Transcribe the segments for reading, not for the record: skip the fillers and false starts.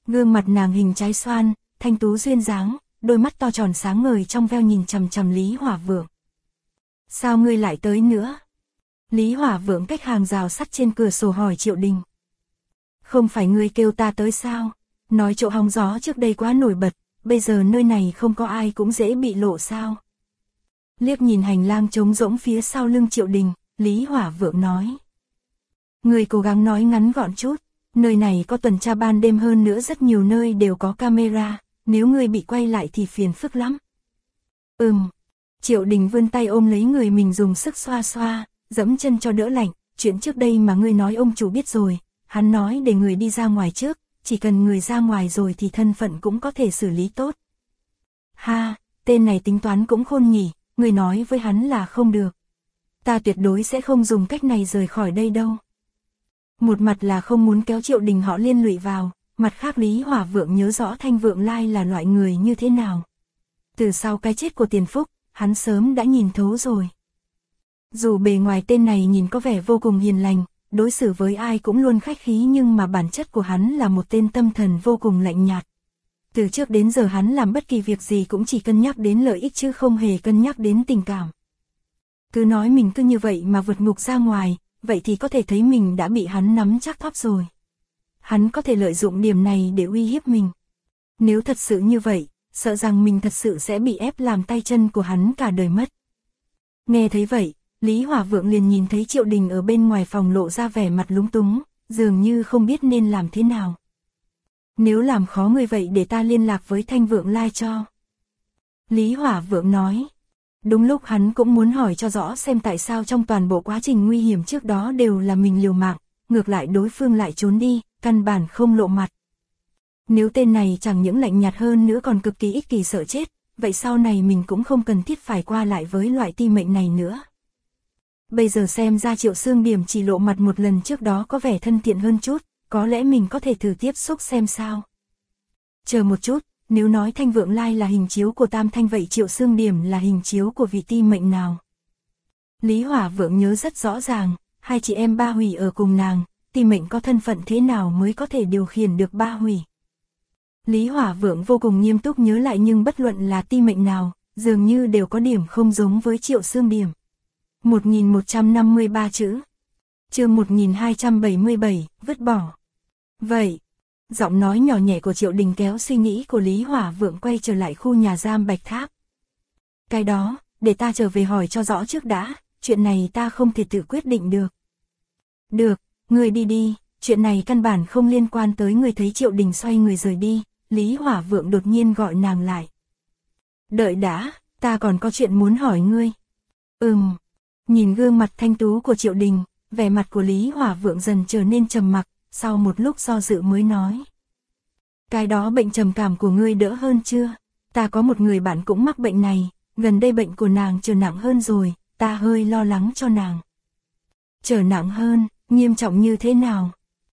Gương mặt nàng hình trái xoan, thanh tú duyên dáng, đôi mắt to tròn sáng ngời trong veo nhìn chằm chằm Lý Hỏa Vượng. Sao ngươi lại tới nữa? Lý Hỏa Vượng cách hàng rào sắt trên cửa sổ hỏi Triệu Đình. Không phải ngươi kêu ta tới sao? Nói chỗ hóng gió trước đây quá nổi bật, bây giờ nơi này không có ai cũng dễ bị lộ sao? Liếc nhìn hành lang trống rỗng phía sau lưng Triệu Đình, Lý Hỏa Vượng nói. Ngươi cố gắng nói ngắn gọn chút, nơi này có tuần tra ban đêm, hơn nữa rất nhiều nơi đều có camera, nếu ngươi bị quay lại thì phiền phức lắm. Triệu Đình vươn tay ôm lấy người mình dùng sức xoa xoa, dẫm chân cho đỡ lạnh, chuyện trước đây mà ngươi nói ông chủ biết rồi, hắn nói để người đi ra ngoài trước, chỉ cần người ra ngoài rồi thì thân phận cũng có thể xử lý tốt. Ha, tên này tính toán cũng khôn nhỉ, ngươi nói với hắn là không được. Ta tuyệt đối sẽ không dùng cách này rời khỏi đây đâu. Một mặt là không muốn kéo Triệu Đình họ liên lụy vào, mặt khác Lý Hỏa Vượng nhớ rõ Thanh Vượng Lai là loại người như thế nào. Từ sau cái chết của Tiền Phúc, hắn sớm đã nhìn thấu rồi. Dù bề ngoài tên này nhìn có vẻ vô cùng hiền lành, đối xử với ai cũng luôn khách khí, nhưng mà bản chất của hắn là một tên tâm thần vô cùng lạnh nhạt. Từ trước đến giờ hắn làm bất kỳ việc gì cũng chỉ cân nhắc đến lợi ích chứ không hề cân nhắc đến tình cảm. Cứ nói mình cứ như vậy mà vượt ngục ra ngoài, vậy thì có thể thấy mình đã bị hắn nắm chắc thóp rồi. Hắn có thể lợi dụng điểm này để uy hiếp mình. Nếu thật sự như vậy, sợ rằng mình thật sự sẽ bị ép làm tay chân của hắn cả đời mất. Nghe thấy vậy, Lý Hỏa Vượng liền nhìn thấy Triệu Đình ở bên ngoài phòng lộ ra vẻ mặt lúng túng, dường như không biết nên làm thế nào. Nếu làm khó người vậy để ta liên lạc với Thanh Vượng Lai cho. Lý Hỏa Vượng nói. Đúng lúc hắn cũng muốn hỏi cho rõ xem tại sao trong toàn bộ quá trình nguy hiểm trước đó đều là mình liều mạng, ngược lại đối phương lại trốn đi, căn bản không lộ mặt. Nếu tên này chẳng những lạnh nhạt hơn nữa còn cực kỳ ích kỷ sợ chết, vậy sau này mình cũng không cần thiết phải qua lại với loại ti mệnh này nữa. Bây giờ xem ra Triệu Xương Điểm chỉ lộ mặt một lần trước đó có vẻ thân thiện hơn chút, có lẽ mình có thể thử tiếp xúc xem sao. Chờ một chút, nếu nói Thanh Vượng Lai là hình chiếu của Tam Thanh vậy Triệu Xương Điểm là hình chiếu của vị ti mệnh nào? Lý Hỏa Vượng nhớ rất rõ ràng, hai chị em Ba Hủy ở cùng nàng, ti mệnh có thân phận thế nào mới có thể điều khiển được Ba Hủy. Lý Hỏa Vượng vô cùng nghiêm túc nhớ lại, nhưng bất luận là ti mệnh nào, dường như đều có điểm không giống với Triệu Xương Điểm. 1153 chữ. Chương 1277, vứt bỏ. Vậy, giọng nói nhỏ nhẹ của Triệu Đình kéo suy nghĩ của Lý Hỏa Vượng quay trở lại khu nhà giam Bạch Tháp. Cái đó, để ta trở về hỏi cho rõ trước đã, chuyện này ta không thể tự quyết định được. Được, ngươi đi đi, chuyện này căn bản không liên quan tới người. Thấy Triệu Đình xoay người rời đi, Lý Hỏa Vượng đột nhiên gọi nàng lại. Đợi đã, ta còn có chuyện muốn hỏi ngươi. Nhìn gương mặt thanh tú của Triệu Đình, vẻ mặt của Lý Hỏa Vượng dần trở nên trầm mặc, sau một lúc do dự mới nói. Cái đó bệnh trầm cảm của ngươi đỡ hơn chưa? Ta có một người bạn cũng mắc bệnh này, gần đây bệnh của nàng trở nặng hơn rồi, ta hơi lo lắng cho nàng. Trở nặng hơn, nghiêm trọng như thế nào?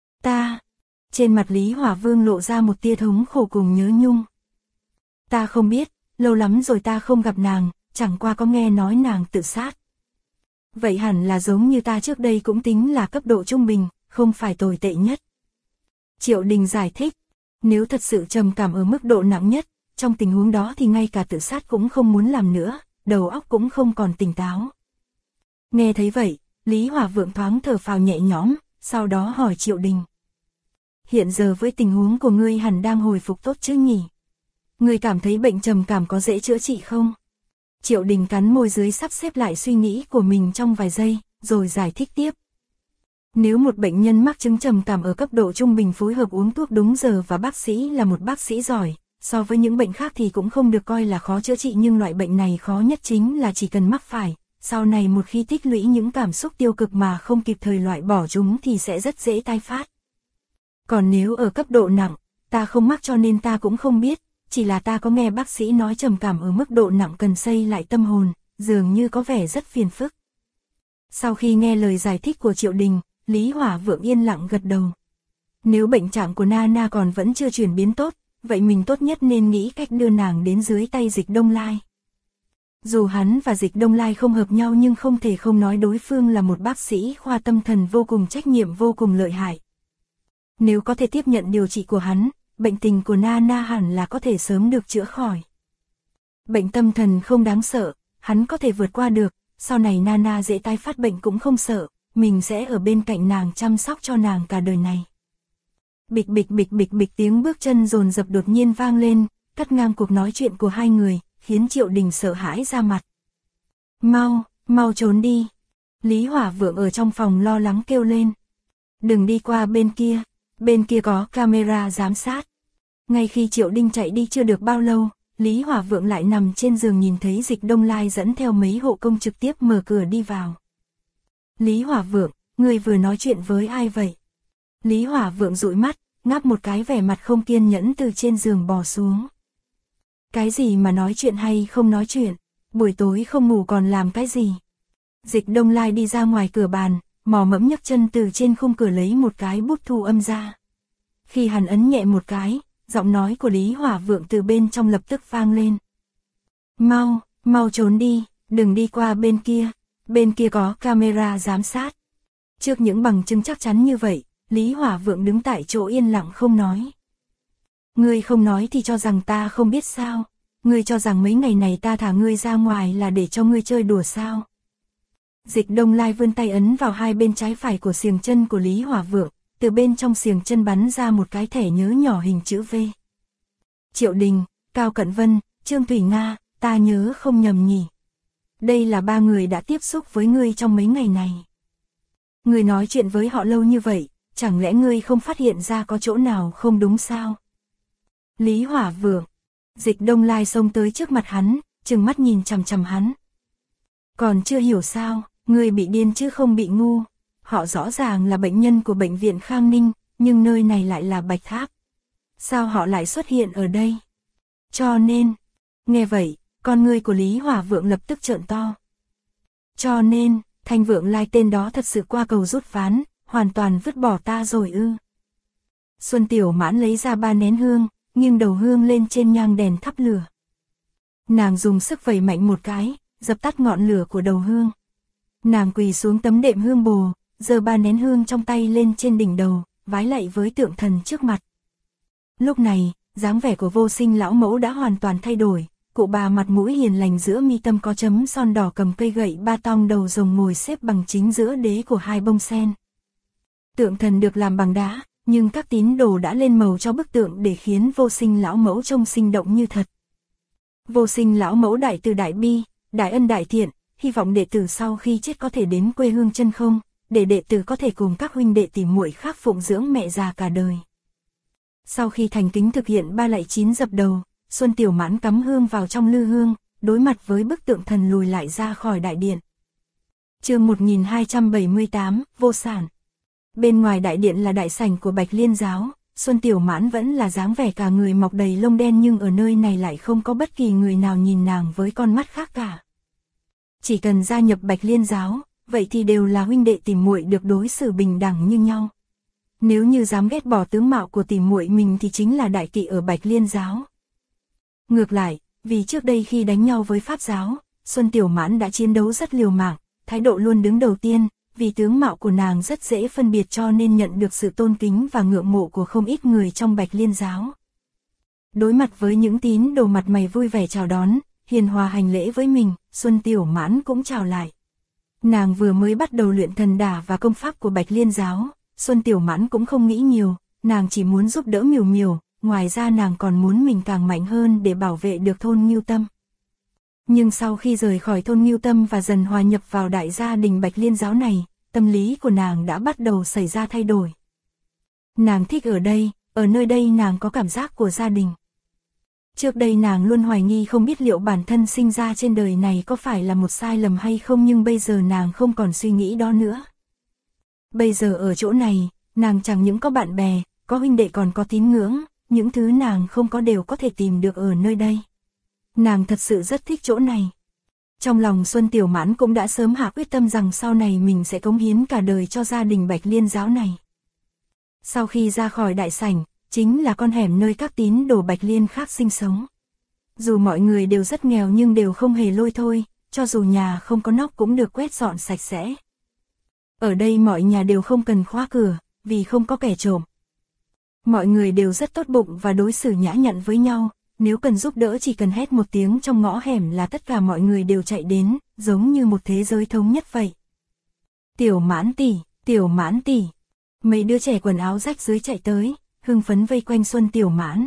Trên mặt Lý Hỏa Vương lộ ra một tia thống khổ cùng nhớ nhung. Ta không biết, lâu lắm rồi ta không gặp nàng, chẳng qua có nghe nói nàng tự sát. Vậy hẳn là giống như ta trước đây cũng tính là cấp độ trung bình, không phải tồi tệ nhất. Triệu Đình giải thích, nếu thật sự trầm cảm ở mức độ nặng nhất, trong tình huống đó thì ngay cả tự sát cũng không muốn làm nữa, đầu óc cũng không còn tỉnh táo. Nghe thấy vậy, Lý Hỏa Vượng thoáng thở phào nhẹ nhõm, sau đó hỏi Triệu Đình. Hiện giờ với tình huống của ngươi hẳn đang hồi phục tốt chứ nhỉ? Ngươi cảm thấy bệnh trầm cảm có dễ chữa trị không? Triệu Đình cắn môi dưới sắp xếp lại suy nghĩ của mình trong vài giây, rồi giải thích tiếp. Nếu một bệnh nhân mắc chứng trầm cảm ở cấp độ trung bình phối hợp uống thuốc đúng giờ và bác sĩ là một bác sĩ giỏi, so với những bệnh khác thì cũng không được coi là khó chữa trị, nhưng loại bệnh này khó nhất chính là chỉ cần mắc phải, sau này một khi tích lũy những cảm xúc tiêu cực mà không kịp thời loại bỏ chúng thì sẽ rất dễ tái phát. Còn nếu ở cấp độ nặng, ta không mắc cho nên ta cũng không biết, chỉ là ta có nghe bác sĩ nói trầm cảm ở mức độ nặng cần xây lại tâm hồn, dường như có vẻ rất phiền phức. Sau khi nghe lời giải thích của Triệu Đình, Lý Hỏa Vượng yên lặng gật đầu. Nếu bệnh trạng của Nana còn vẫn chưa chuyển biến tốt, vậy mình tốt nhất nên nghĩ cách đưa nàng đến dưới tay Dịch Đông Lai. Dù hắn và Dịch Đông Lai không hợp nhau nhưng không thể không nói đối phương là một bác sĩ khoa tâm thần vô cùng trách nhiệm, vô cùng lợi hại. Nếu có thể tiếp nhận điều trị của hắn, bệnh tình của Nana hẳn là có thể sớm được chữa khỏi. Bệnh tâm thần không đáng sợ, hắn có thể vượt qua được, sau này Nana dễ tái phát bệnh cũng không sợ, mình sẽ ở bên cạnh nàng chăm sóc cho nàng cả đời này. Bịch bịch bịch bịch bịch tiếng bước chân dồn dập đột nhiên vang lên, cắt ngang cuộc nói chuyện của hai người, khiến Triệu Đình sợ hãi ra mặt. Mau, mau trốn đi. Lý Hỏa Vượng ở trong phòng lo lắng kêu lên. Đừng đi qua bên kia có camera giám sát. Ngay khi Triệu Đinh chạy đi chưa được bao lâu, Lý Hỏa Vượng lại nằm trên giường nhìn thấy Dịch Đông Lai dẫn theo mấy hộ công trực tiếp mở cửa đi vào. Lý Hỏa Vượng, người vừa nói chuyện với ai vậy? Lý Hỏa Vượng dụi mắt, ngáp một cái vẻ mặt không kiên nhẫn từ trên giường bò xuống. Cái gì mà nói chuyện hay không nói chuyện, buổi tối không ngủ còn làm cái gì? Dịch Đông Lai đi ra ngoài cửa bàn, mò mẫm nhấc chân từ trên khung cửa lấy một cái bút thu âm ra. Khi hắn ấn nhẹ một cái, giọng nói của Lý Hỏa Vượng từ bên trong lập tức vang lên. Mau, mau trốn đi, đừng đi qua bên kia có camera giám sát. Trước những bằng chứng chắc chắn như vậy, Lý Hỏa Vượng đứng tại chỗ yên lặng không nói. Ngươi không nói thì cho rằng ta không biết sao? Ngươi cho rằng mấy ngày này ta thả ngươi ra ngoài là để cho ngươi chơi đùa sao? Dịch Đông Lai vươn tay ấn vào hai bên trái phải của xiềng chân của Lý Hỏa Vượng, từ bên trong xiềng chân bắn ra một cái thẻ nhớ nhỏ hình chữ V. Triệu Đình, Cao Cận Vân, Trương Thủy Nga, ta nhớ không nhầm nhỉ? Đây là ba người đã tiếp xúc với ngươi trong mấy ngày này. Ngươi nói chuyện với họ lâu như vậy, chẳng lẽ ngươi không phát hiện ra có chỗ nào không đúng sao? Lý Hỏa Vượng. Dịch Đông Lai xông tới trước mặt hắn, trừng mắt nhìn chằm chằm hắn. Còn chưa hiểu sao, ngươi bị điên chứ không bị ngu. Họ rõ ràng là bệnh nhân của bệnh viện Khang Ninh, nhưng nơi này lại là Bạch Tháp. Sao họ lại xuất hiện ở đây? Cho nên, nghe vậy, con ngươi của Lý Hỏa Vượng lập tức trợn to. Cho nên, Thanh Vượng Lai tên đó thật sự qua cầu rút ván, hoàn toàn vứt bỏ ta rồi ư? Xuân Tiểu Mãn lấy ra 3 nén hương, nghiêng đầu hương lên trên nhang đèn thắp lửa. Nàng dùng sức vẩy mạnh một cái, dập tắt ngọn lửa của đầu hương. Nàng quỳ xuống tấm đệm hương bồ, giơ 3 nén hương trong tay lên trên đỉnh đầu, vái lạy với tượng thần trước mặt. Lúc này, dáng vẻ của Vô Sinh lão mẫu đã hoàn toàn thay đổi, cụ bà mặt mũi hiền lành giữa mi tâm có chấm son đỏ cầm cây gậy ba tong đầu rồng ngồi xếp bằng chính giữa đế của 2 bông sen. Tượng thần được làm bằng đá, nhưng các tín đồ đã lên màu cho bức tượng để khiến Vô Sinh lão mẫu trông sinh động như thật. Vô Sinh lão mẫu đại từ đại bi, đại ân đại thiện, hy vọng đệ tử sau khi chết có thể đến quê hương chân không, để đệ tử có thể cùng các huynh đệ tỉ muội khác phụng dưỡng mẹ già cả đời. Sau khi thành kính thực hiện 3 lạy 9 dập đầu, Xuân Tiểu Mãn cắm hương vào trong lư hương, đối mặt với bức tượng thần lùi lại ra khỏi đại điện. Chương 1278, Vô Sản. Bên ngoài đại điện là đại sảnh của Bạch Liên giáo, Xuân Tiểu Mãn vẫn là dáng vẻ cả người mọc đầy lông đen, nhưng ở nơi này lại không có bất kỳ người nào nhìn nàng với con mắt khác cả. Chỉ cần gia nhập Bạch Liên giáo, vậy thì đều là huynh đệ tỉ muội được đối xử bình đẳng như nhau. Nếu như dám ghét bỏ tướng mạo của tỉ muội mình thì chính là đại kỵ ở Bạch Liên giáo. Ngược lại, vì trước đây khi đánh nhau với Pháp giáo, Xuân Tiểu Mãn đã chiến đấu rất liều mạng, thái độ luôn đứng đầu tiên, vì tướng mạo của nàng rất dễ phân biệt cho nên nhận được sự tôn kính và ngưỡng mộ của không ít người trong Bạch Liên giáo. Đối mặt với những tín đồ mặt mày vui vẻ chào đón, hiền hòa hành lễ với mình, Xuân Tiểu Mãn cũng chào lại. Nàng vừa mới bắt đầu luyện thần đả và công pháp của Bạch Liên giáo, Xuân Tiểu Mãn cũng không nghĩ nhiều, nàng chỉ muốn giúp đỡ Miểu Miểu, ngoài ra nàng còn muốn mình càng mạnh hơn để bảo vệ được thôn Ngưu Tâm. Nhưng sau khi rời khỏi thôn Ngưu Tâm và dần hòa nhập vào đại gia đình Bạch Liên giáo này, tâm lý của nàng đã bắt đầu xảy ra thay đổi. Nàng thích ở đây, ở nơi đây nàng có cảm giác của gia đình. Trước đây nàng luôn hoài nghi không biết liệu bản thân sinh ra trên đời này có phải là một sai lầm hay không, nhưng bây giờ nàng không còn suy nghĩ đó nữa. Bây giờ ở chỗ này, nàng chẳng những có bạn bè, có huynh đệ còn có tín ngưỡng, những thứ nàng không có đều có thể tìm được ở nơi đây. Nàng thật sự rất thích chỗ này. Trong lòng Xuân Tiểu Mãn cũng đã sớm hạ quyết tâm rằng sau này mình sẽ cống hiến cả đời cho gia đình Bạch Liên giáo này. Sau khi ra khỏi đại sảnh, chính là con hẻm nơi các tín đồ Bạch Liên khác sinh sống. Dù mọi người đều rất nghèo nhưng đều không hề lôi thôi, cho dù nhà không có nóc cũng được quét dọn sạch sẽ. Ở đây mọi nhà đều không cần khóa cửa, vì không có kẻ trộm. Mọi người đều rất tốt bụng và đối xử nhã nhặn với nhau, nếu cần giúp đỡ chỉ cần hét một tiếng trong ngõ hẻm là tất cả mọi người đều chạy đến, giống như một thế giới thống nhất vậy. Tiểu Mãn tỷ, Tiểu Mãn tỷ. Mấy đứa trẻ quần áo rách rưới chạy tới, hưng phấn vây quanh Xuân Tiểu Mãn.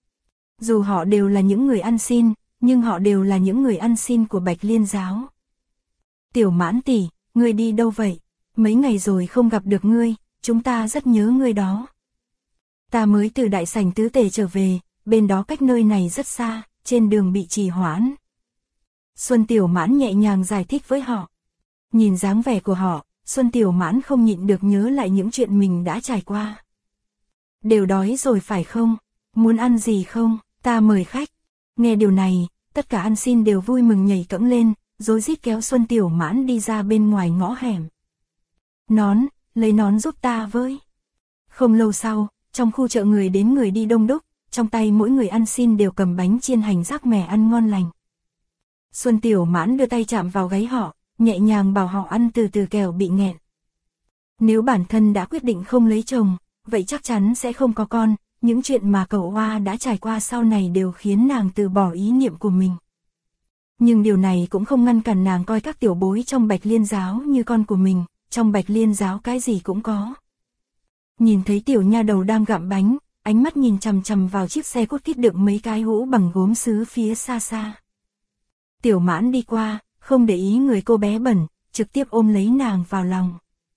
Dù họ đều là những người ăn xin, nhưng họ đều là những người ăn xin của Bạch Liên giáo. Tiểu Mãn tỷ, ngươi đi đâu vậy? Mấy ngày rồi không gặp được ngươi, chúng ta rất nhớ ngươi đó. Ta mới từ đại sảnh tứ tề trở về, bên đó cách nơi này rất xa, trên đường bị trì hoãn. Xuân Tiểu Mãn nhẹ nhàng giải thích với họ. Nhìn dáng vẻ của họ, Xuân Tiểu Mãn không nhịn được nhớ lại những chuyện mình đã trải qua. Đều đói rồi phải không? Muốn ăn gì không? Ta mời khách. Nghe điều này, tất cả ăn xin đều vui mừng nhảy cẫng lên, rối rít kéo Xuân Tiểu Mãn đi ra bên ngoài ngõ hẻm. Nón, lấy nón giúp ta với. Không lâu sau, trong khu chợ người đến người đi đông đúc, trong tay mỗi người ăn xin đều cầm bánh chiên hành rác mè ăn ngon lành. Xuân Tiểu Mãn đưa tay chạm vào gáy họ, nhẹ nhàng bảo họ ăn từ từ kẻo bị nghẹn. Nếu bản thân đã quyết định không lấy chồng, vậy chắc chắn sẽ không có con, những chuyện mà cậu Hoa đã trải qua sau này đều khiến nàng từ bỏ ý niệm của mình. Nhưng điều này cũng không ngăn cản nàng coi các tiểu bối trong Bạch Liên giáo như con của mình, trong Bạch Liên giáo cái gì cũng có. Nhìn thấy tiểu nha đầu đang gặm bánh, ánh mắt nhìn chằm chằm vào chiếc xe cút kít đựng mấy cái hũ bằng gốm sứ phía xa xa. Tiểu Mãn đi qua, không để ý người cô bé bẩn, trực tiếp ôm lấy nàng vào lòng.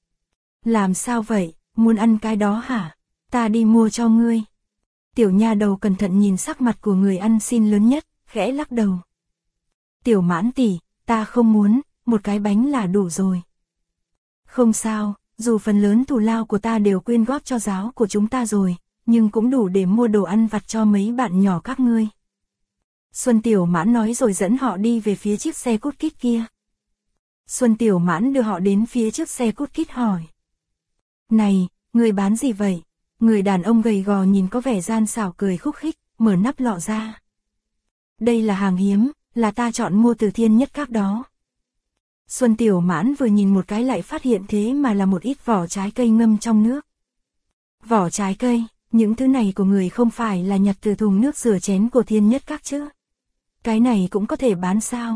Làm sao vậy, muốn ăn cái đó hả? Ta đi mua cho ngươi. Tiểu nha đầu cẩn thận nhìn sắc mặt của người ăn xin lớn nhất, khẽ lắc đầu. Tiểu Mãn tỷ, ta không muốn, một cái bánh là đủ rồi. Không sao, dù phần lớn thù lao của ta đều quyên góp cho giáo của chúng ta rồi, nhưng cũng đủ để mua đồ ăn vặt cho mấy bạn nhỏ các ngươi. Xuân Tiểu Mãn nói rồi dẫn họ đi về phía chiếc xe cút kít kia. Xuân Tiểu Mãn đưa họ đến phía trước xe cút kít hỏi. Này, người bán gì vậy? Người đàn ông gầy gò nhìn có vẻ gian xảo cười khúc khích, mở nắp lọ ra. Đây là hàng hiếm, là ta chọn mua từ Thiên Nhất Các đó. Xuân Tiểu Mãn vừa nhìn một cái lại phát hiện thế mà là một ít vỏ trái cây ngâm trong nước. Vỏ trái cây, những thứ này của người không phải là nhặt từ thùng nước rửa chén của Thiên Nhất Các chứ? Cái này cũng có thể bán sao?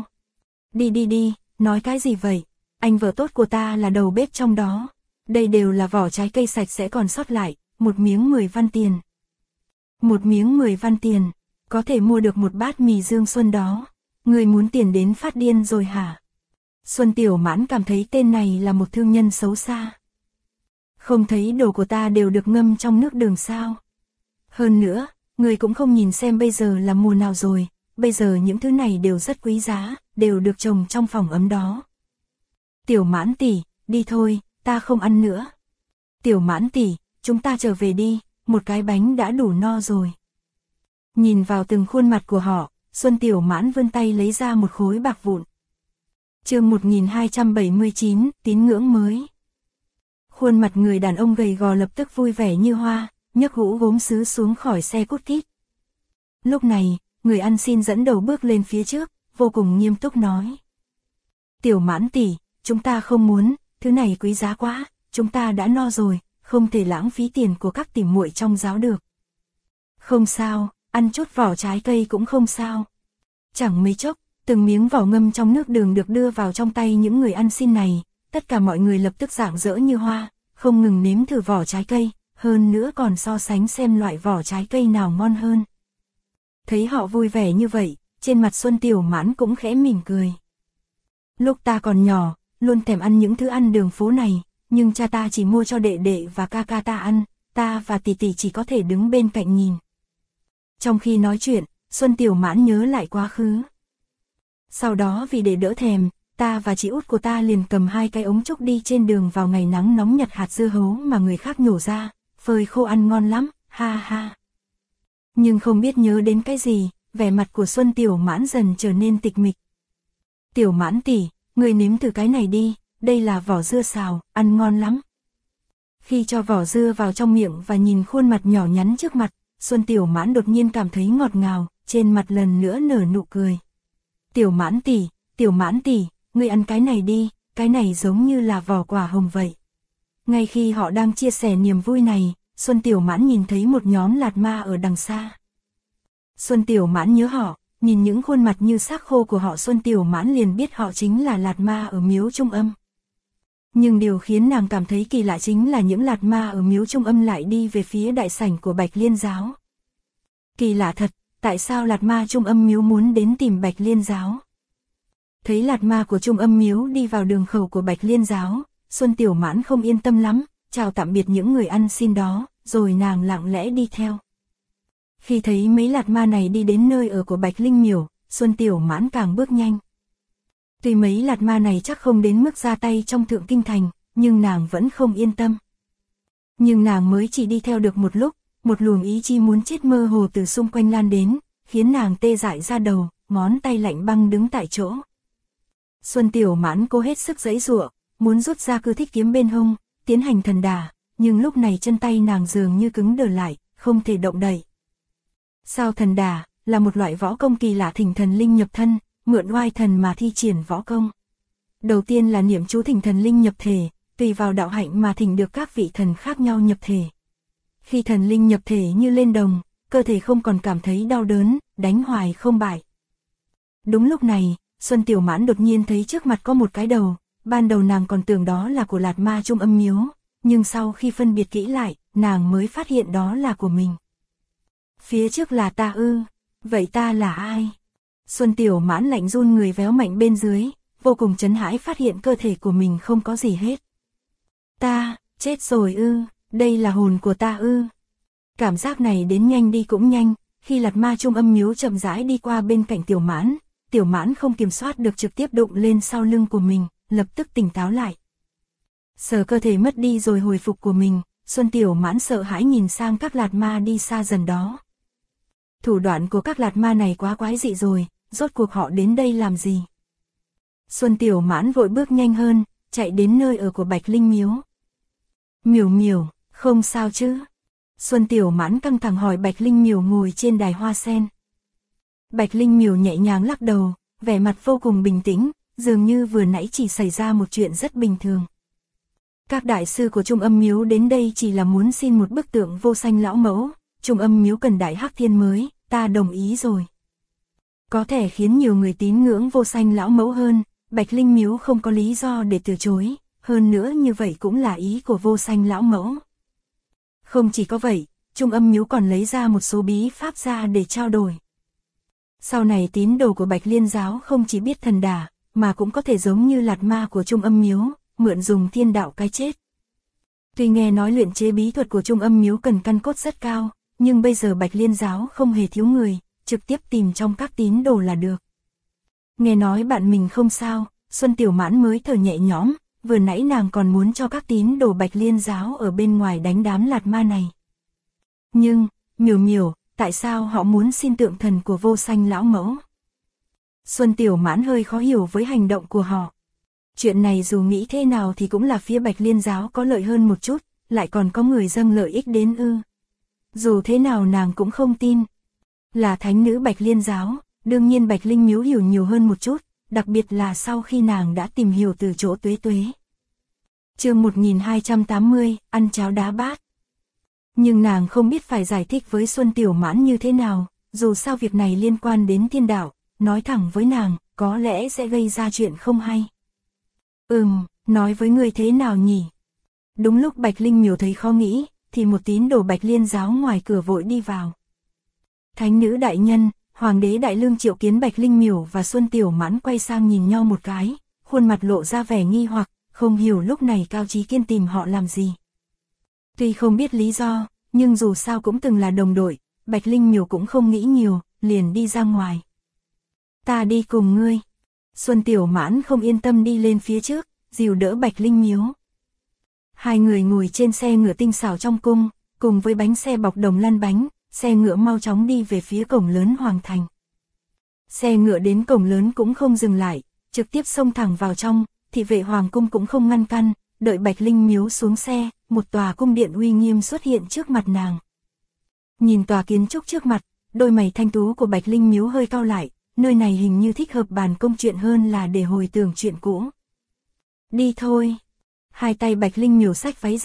Đi, nói cái gì vậy? Anh vợ tốt của ta là đầu bếp trong đó. Đây đều là vỏ trái cây sạch sẽ còn sót lại, một miếng 10 văn tiền. Một miếng 10 văn tiền, có thể mua được một bát mì Dương Xuân đó. Người muốn tiền đến phát điên rồi hả? Xuân Tiểu Mãn cảm thấy tên này là một thương nhân xấu xa. Không thấy đồ của ta đều được ngâm trong nước đường sao? Hơn nữa, người cũng không nhìn xem bây giờ là mùa nào rồi, bây giờ những thứ này đều rất quý giá, đều được trồng trong phòng ấm đó. Tiểu Mãn tỷ, đi thôi, ta không ăn nữa. Tiểu Mãn tỷ, chúng ta trở về đi, một cái bánh đã đủ no rồi. Nhìn vào từng khuôn mặt của họ, Xuân Tiểu Mãn vươn tay lấy ra một khối bạc vụn. Chương 1279, tín ngưỡng mới. Khuôn mặt người đàn ông gầy gò lập tức vui vẻ như hoa, nhấc hũ gốm sứ xuống khỏi xe cút kít. Lúc này, người ăn xin dẫn đầu bước lên phía trước, vô cùng nghiêm túc nói. Tiểu Mãn tỷ, chúng ta không muốn, thứ này quý giá quá, chúng ta đã no rồi, không thể lãng phí tiền của các tỷ muội trong giáo được. Không sao, ăn chút vỏ trái cây cũng không sao. Chẳng mấy chốc, từng miếng vỏ ngâm trong nước đường được đưa vào trong tay những người ăn xin này, tất cả mọi người lập tức rạng rỡ như hoa, không ngừng nếm thử vỏ trái cây, hơn nữa còn so sánh xem loại vỏ trái cây nào ngon hơn. Thấy họ vui vẻ như vậy, trên mặt Xuân Tiểu Mãn cũng khẽ mỉm cười. Lúc ta còn nhỏ, luôn thèm ăn những thứ ăn đường phố này, nhưng cha ta chỉ mua cho đệ đệ và ca ca ta ăn, ta và tỷ tỷ chỉ có thể đứng bên cạnh nhìn. Trong khi nói chuyện, Xuân Tiểu Mãn nhớ lại quá khứ. Sau đó vì để đỡ thèm, ta và chị út của ta liền cầm 2 cái ống trúc đi trên đường vào ngày nắng nóng nhặt hạt dưa hấu mà người khác nhổ ra, phơi khô ăn ngon lắm, ha ha. Nhưng không biết nhớ đến cái gì, vẻ mặt của Xuân Tiểu Mãn dần trở nên tịch mịch. Tiểu Mãn tỷ, người nếm thử cái này đi, đây là vỏ dưa xào, ăn ngon lắm. Khi cho vỏ dưa vào trong miệng và nhìn khuôn mặt nhỏ nhắn trước mặt, Xuân Tiểu Mãn đột nhiên cảm thấy ngọt ngào, trên mặt lần nữa nở nụ cười. Tiểu Mãn tỷ, ngươi ăn cái này đi, cái này giống như là vỏ quả hồng vậy. Ngay khi họ đang chia sẻ niềm vui này, Xuân Tiểu Mãn nhìn thấy một nhóm lạt ma ở đằng xa. Xuân Tiểu Mãn nhớ họ, nhìn những khuôn mặt như xác khô của họ Xuân Tiểu Mãn liền biết họ chính là lạt ma ở miếu Trung Âm. Nhưng điều khiến nàng cảm thấy kỳ lạ chính là những lạt ma ở miếu Trung Âm lại đi về phía đại sảnh của Bạch Liên Giáo. Kỳ lạ thật, tại sao lạt ma Trung Âm miếu muốn đến tìm Bạch Liên Giáo? Thấy lạt ma của Trung Âm miếu đi vào đường khẩu của Bạch Liên Giáo, Xuân Tiểu Mãn không yên tâm lắm, chào tạm biệt những người ăn xin đó, rồi nàng lặng lẽ đi theo. Khi thấy mấy lạt ma này đi đến nơi ở của Bạch Linh Miểu, Xuân Tiểu Mãn càng bước nhanh. Tuy mấy lạt ma này chắc không đến mức ra tay trong Thượng Kinh Thành, nhưng nàng vẫn không yên tâm. Nhưng nàng mới chỉ đi theo được một lúc, một luồng ý chí muốn chết mơ hồ từ xung quanh lan đến, khiến nàng tê dại ra đầu, ngón tay lạnh băng đứng tại chỗ. Xuân Tiểu Mãn cố hết sức giãy giụa, muốn rút ra cư thích kiếm bên hông, tiến hành thần đả, nhưng lúc này chân tay nàng dường như cứng đờ lại, không thể động đậy. Sao thần đả là một loại võ công kỳ lạ thỉnh thần linh nhập thân, mượn oai thần mà thi triển võ công. Đầu tiên là niệm chú thỉnh thần linh nhập thể, tùy vào đạo hạnh mà thỉnh được các vị thần khác nhau nhập thể. Khi thần linh nhập thể như lên đồng, cơ thể không còn cảm thấy đau đớn, đánh hoài không bại. Đúng lúc này, Xuân Tiểu Mãn đột nhiên thấy trước mặt có một cái đầu, ban đầu nàng còn tưởng đó là của lạt ma Trung Âm miếu, nhưng sau khi phân biệt kỹ lại, nàng mới phát hiện đó là của mình. Phía trước là ta ư, vậy ta là ai? Xuân Tiểu Mãn lạnh run người véo mạnh bên dưới, vô cùng chấn hãi phát hiện cơ thể của mình không có gì hết. Ta, chết rồi ư, đây là hồn của ta ư. Cảm giác này đến nhanh đi cũng nhanh, khi lạt ma Trung Âm miếu chậm rãi đi qua bên cạnh Tiểu Mãn không kiểm soát được trực tiếp đụng lên sau lưng của mình, lập tức tỉnh táo lại. Sờ cơ thể mất đi rồi hồi phục của mình, Xuân Tiểu Mãn sợ hãi nhìn sang các lạt ma đi xa dần đó. Thủ đoạn của các lạt ma này quá quái dị rồi, rốt cuộc họ đến đây làm gì? Xuân Tiểu Mãn vội bước nhanh hơn, chạy đến nơi ở của Bạch Linh miếu. Miểu Miểu, không sao chứ? Xuân Tiểu Mãn căng thẳng hỏi Bạch Linh Miểu ngồi trên đài hoa sen. Bạch Linh Miểu nhẹ nhàng lắc đầu, vẻ mặt vô cùng bình tĩnh, dường như vừa nãy chỉ xảy ra một chuyện rất bình thường. Các đại sư của Trung Âm miếu đến đây chỉ là muốn xin một bức tượng Vô Sanh lão mẫu, Trung Âm miếu cần đại hắc thiên mới, ta đồng ý rồi. Có thể khiến nhiều người tín ngưỡng Vô Sanh lão mẫu hơn, Bạch Linh miếu không có lý do để từ chối, hơn nữa như vậy cũng là ý của Vô Sanh lão mẫu. Không chỉ có vậy, Trung Âm miếu còn lấy ra một số bí pháp ra để trao đổi. Sau này tín đồ của Bạch Liên giáo không chỉ biết thần đả, mà cũng có thể giống như lạt ma của Trung Âm miếu, mượn dùng thiên đạo cái chết. Tuy nghe nói luyện chế bí thuật của Trung Âm miếu cần căn cốt rất cao, nhưng bây giờ Bạch Liên giáo không hề thiếu người, trực tiếp tìm trong các tín đồ là được. Nghe nói bạn mình không sao, Xuân Tiểu Mãn mới thở nhẹ nhõm, vừa nãy nàng còn muốn cho các tín đồ Bạch Liên giáo ở bên ngoài đánh đám lạt ma này. Nhưng, Miểu Miểu, tại sao họ muốn xin tượng thần của Vô Sanh lão mẫu? Xuân Tiểu Mãn hơi khó hiểu với hành động của họ. Chuyện này dù nghĩ thế nào thì cũng là phía Bạch Liên giáo có lợi hơn một chút, lại còn có người dâng lợi ích đến ư. Dù thế nào nàng cũng không tin. Là thánh nữ Bạch Liên giáo, đương nhiên Bạch Linh miếu hiểu nhiều hơn một chút, đặc biệt là sau khi nàng đã tìm hiểu từ chỗ Tuế Tuế. Chương 1280, ăn cháo đá bát. Nhưng nàng không biết phải giải thích với Xuân Tiểu Mãn như thế nào, dù sao việc này liên quan đến thiên đạo, nói thẳng với nàng, có lẽ sẽ gây ra chuyện không hay. Nói với người thế nào nhỉ? Đúng lúc Bạch Linh miểu thấy khó nghĩ, thì một tín đồ Bạch Liên giáo ngoài cửa vội đi vào. Thánh nữ đại nhân, Hoàng đế Đại Lương triệu kiến Bạch Linh miểu và Xuân Tiểu Mãn quay sang nhìn nhau một cái, khuôn mặt lộ ra vẻ nghi hoặc, không hiểu lúc này Cao Chí Kiên tìm họ làm gì. Tuy không biết lý do, nhưng dù sao cũng từng là đồng đội, Bạch Linh miểu cũng không nghĩ nhiều, liền đi ra ngoài. Ta đi cùng ngươi. Xuân Tiểu Mãn không yên tâm đi lên phía trước, dìu đỡ Bạch Linh miếu. Hai người ngồi trên xe ngựa tinh xảo trong cung, cùng với bánh xe bọc đồng lăn bánh, xe ngựa mau chóng đi về phía cổng lớn Hoàng thành. Xe ngựa đến cổng lớn cũng không dừng lại, trực tiếp xông thẳng vào trong, thị vệ Hoàng cung cũng không ngăn căn, đợi Bạch Linh miếu xuống xe, một tòa cung điện uy nghiêm xuất hiện trước mặt nàng. Nhìn tòa kiến trúc trước mặt, đôi mày thanh tú của Bạch Linh miếu hơi cau lại, nơi này hình như thích hợp bàn công chuyện hơn là để hồi tưởng chuyện cũ. Đi thôi. Hai tay Bạch Linh miểu xách váy dài,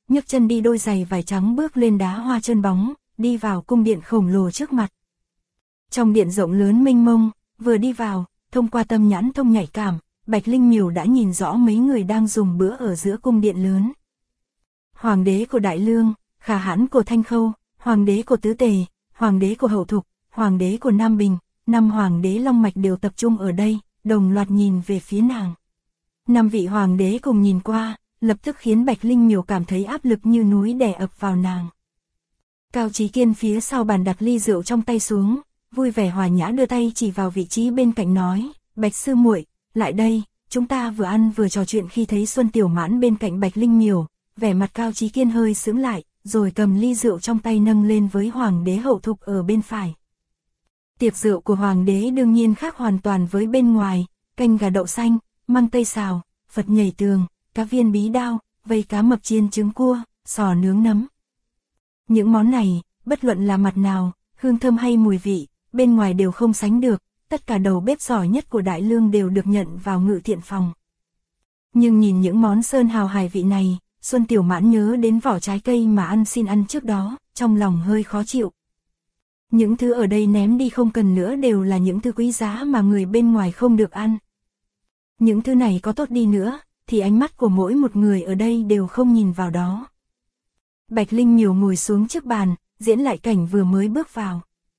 nhấc chân đi đôi giày vải trắng bước lên đá hoa trơn bóng, đi vào cung điện khổng lồ trước mặt. Trong điện rộng lớn mênh mông, vừa đi vào, thông qua tâm nhãn thông nhạy cảm, Bạch Linh Miểu đã nhìn rõ mấy người đang dùng bữa ở giữa cung điện lớn. Hoàng đế của Đại Lương, Khả Hãn của Thanh Khâu, hoàng đế của Tứ Tề, hoàng đế của Hậu Thục, hoàng đế của Nam Bình, 5 hoàng đế long mạch đều tập trung ở đây, đồng loạt nhìn về phía nàng. 5 vị hoàng đế cùng nhìn qua, lập tức khiến Bạch Linh Miểu cảm thấy áp lực như núi đè ập vào nàng. Cao Chí Kiên phía sau bàn đặt ly rượu trong tay xuống, vui vẻ hòa nhã đưa tay chỉ vào vị trí bên cạnh nói, Bạch sư muội, lại đây, chúng ta vừa ăn vừa trò chuyện. Khi thấy Xuân Tiểu Mãn bên cạnh Bạch Linh Miểu, vẻ mặt Cao Chí Kiên hơi sững lại, rồi cầm ly rượu trong tay nâng lên với hoàng đế Hậu Thục ở bên phải. Tiệc rượu của hoàng đế đương nhiên khác hoàn toàn với bên ngoài, canh gà đậu xanh, măng tây xào, Phật nhảy tường, cá viên bí đao, vây cá mập chiên trứng cua, sò nướng nấm. Những món này, bất luận là mặt nào, hương thơm hay mùi vị, bên ngoài đều không sánh được, tất cả đầu bếp giỏi nhất của Đại Lương đều được nhận vào ngự thiện phòng. Nhưng nhìn những món sơn hào hải vị này, Xuân Tiểu Mãn nhớ đến vỏ trái cây mà ăn xin ăn trước đó, trong lòng hơi khó chịu. Những thứ ở đây ném đi không cần nữa đều là những thứ quý giá mà người bên ngoài không được ăn. Những thứ này có tốt đi nữa, thì ánh mắt của mỗi một người ở đây đều không nhìn vào đó. Bạch Linh Miểu ngồi xuống trước bàn, diễn lại cảnh vừa mới bước vào.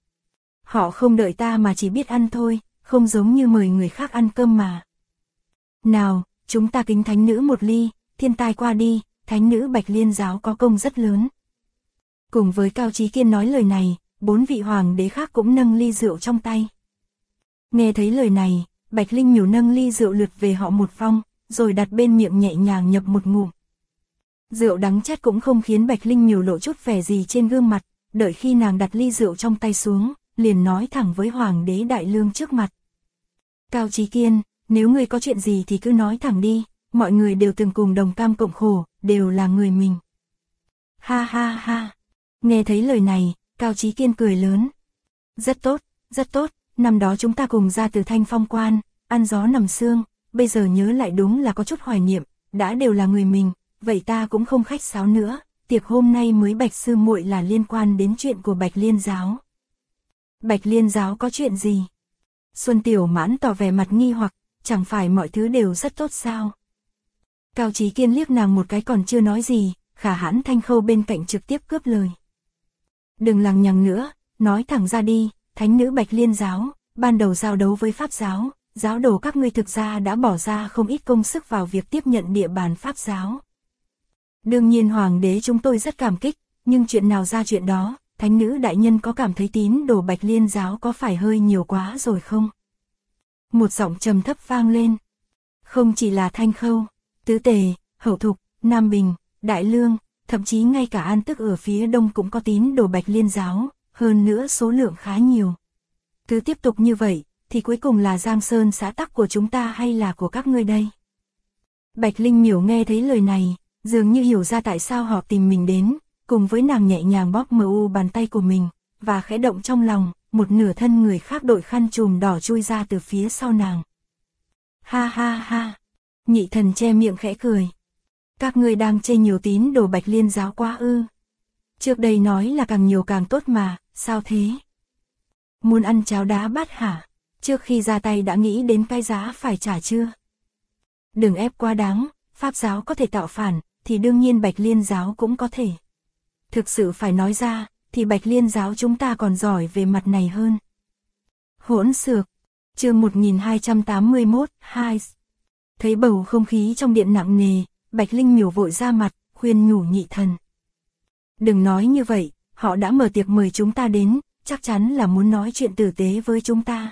Họ không đợi ta mà chỉ biết ăn thôi, không giống như mời người khác ăn cơm mà. Nào, chúng ta kính thánh nữ một ly, thiên tai qua đi, thánh nữ Bạch Liên giáo có công rất lớn. Cùng với Cao Chí Kiên nói lời này, 4 vị hoàng đế khác cũng nâng ly rượu trong tay. Nghe thấy lời này, Bạch Linh Miểu nâng ly rượu lượt về họ một phong, rồi đặt bên miệng nhẹ nhàng nhập một ngụm. Rượu đắng chát cũng không khiến Bạch Linh Miểu lộ chút vẻ gì trên gương mặt, đợi khi nàng đặt ly rượu trong tay xuống, liền nói thẳng với hoàng đế Đại Lương trước mặt. Cao Chí Kiên, nếu ngươi có chuyện gì thì cứ nói thẳng đi, mọi người đều từng cùng đồng cam cộng khổ, đều là người mình. Ha ha ha, nghe thấy lời này, Cao Chí Kiên cười lớn. Rất tốt, rất tốt, năm đó chúng ta cùng ra từ Thanh Phong Quan, ăn gió nằm sương, bây giờ nhớ lại đúng là có chút hoài niệm, đã đều là người mình, vậy ta cũng không khách sáo nữa, tiệc hôm nay mới Bạch sư muội là liên quan đến chuyện của Bạch Liên giáo. Bạch Liên giáo có chuyện gì? Xuân Tiểu Mãn tỏ vẻ mặt nghi hoặc, chẳng phải mọi thứ đều rất tốt sao? Cao Chí Kiên liếc nàng một cái còn chưa nói gì, Khả Hãn Thanh Khâu bên cạnh trực tiếp cướp lời. Đừng lằng nhằng nữa, nói thẳng ra đi, thánh nữ Bạch Liên giáo, ban đầu giao đấu với Pháp giáo, giáo đồ các ngươi thực ra đã bỏ ra không ít công sức vào việc tiếp nhận địa bàn Pháp giáo. Đương nhiên hoàng đế chúng tôi rất cảm kích, nhưng chuyện nào ra chuyện đó, thánh nữ đại nhân có cảm thấy tín đồ Bạch Liên giáo có phải hơi nhiều quá rồi không? Một giọng trầm thấp vang lên. Không chỉ là Thanh Khâu, Tứ Tề, Hậu Thục, Nam Bình, Đại Lương, thậm chí ngay cả An Tức ở phía đông cũng có tín đồ Bạch Liên giáo, hơn nữa số lượng khá nhiều. Cứ tiếp tục như vậy, thì cuối cùng là Giang Sơn xã tắc của chúng ta hay là của các ngươi đây? Bạch Linh Miểu nghe thấy lời này, dường như hiểu ra tại sao họ tìm mình đến, cùng với nàng nhẹ nhàng bóp mu bàn tay của mình, và khẽ động trong lòng, một nửa thân người khác đội khăn trùm đỏ chui ra từ phía sau nàng. Ha ha ha, Nhị Thần che miệng khẽ cười. Các ngươi đang chê nhiều tín đồ Bạch Liên giáo quá ư? Trước đây nói là càng nhiều càng tốt mà, sao thế? Muốn ăn cháo đá bát hả? Trước khi ra tay đã nghĩ đến cái giá phải trả chưa? Đừng ép quá đáng, Pháp giáo có thể tạo phản, thì đương nhiên Bạch Liên giáo cũng có thể. Thực sự phải nói ra, thì Bạch Liên giáo chúng ta còn giỏi về mặt này hơn. Hỗn xược, chương 1281, 2. Thấy bầu không khí trong điện nặng nề, Bạch Linh Miểu vội ra mặt, khuyên nhủ Nhị Thần. Đừng nói như vậy, họ đã mở tiệc mời chúng ta đến, chắc chắn là muốn nói chuyện tử tế với chúng ta.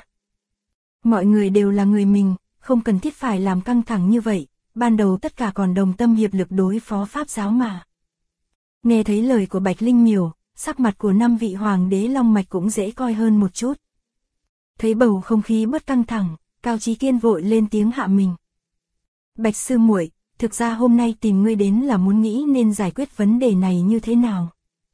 Mọi người đều là người mình, không cần thiết phải làm căng thẳng như vậy, ban đầu tất cả còn đồng tâm hiệp lực đối phó Pháp giáo mà. Nghe thấy lời của Bạch Linh Miểu, sắc mặt của 5 vị hoàng đế long mạch cũng dễ coi hơn một chút. Thấy bầu không khí bớt căng thẳng, Cao Chí Kiên vội lên tiếng hạ mình. Bạch sư muội, thực ra hôm nay tìm ngươi đến là muốn nghĩ nên giải quyết vấn đề này như thế nào.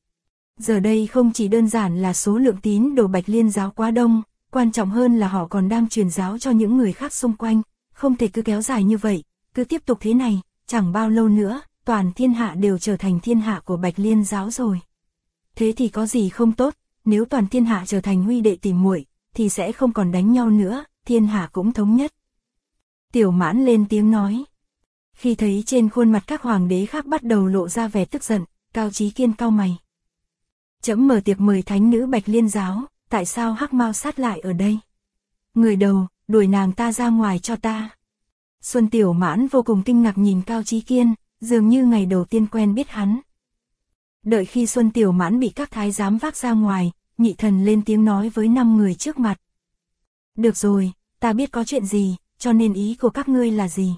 Giờ đây không chỉ đơn giản là số lượng tín đồ Bạch Liên giáo quá đông, quan trọng hơn là họ còn đang truyền giáo cho những người khác xung quanh, không thể cứ kéo dài như vậy, cứ tiếp tục thế này, chẳng bao lâu nữa, toàn thiên hạ đều trở thành thiên hạ của Bạch Liên giáo rồi. Thế thì có gì không tốt, nếu toàn thiên hạ trở thành huynh đệ tỷ muội, thì sẽ không còn đánh nhau nữa, thiên hạ cũng thống nhất. Tiểu Mãn lên tiếng nói. Khi thấy trên khuôn mặt các hoàng đế khác bắt đầu lộ ra vẻ tức giận, Cao Chí Kiên cau mày. Trẫm mở tiệc mời thánh nữ Bạch Liên giáo, tại sao Hắc Mao Sát lại ở đây? Người đầu, đuổi nàng ta ra ngoài cho ta. Xuân Tiểu Mãn vô cùng kinh ngạc nhìn Cao Chí Kiên, dường như ngày đầu tiên quen biết hắn. Đợi khi Xuân Tiểu Mãn bị các thái giám vác ra ngoài, Nhị Thần lên tiếng nói với 5 người trước mặt. Được rồi, ta biết có chuyện gì, cho nên ý của các ngươi là gì?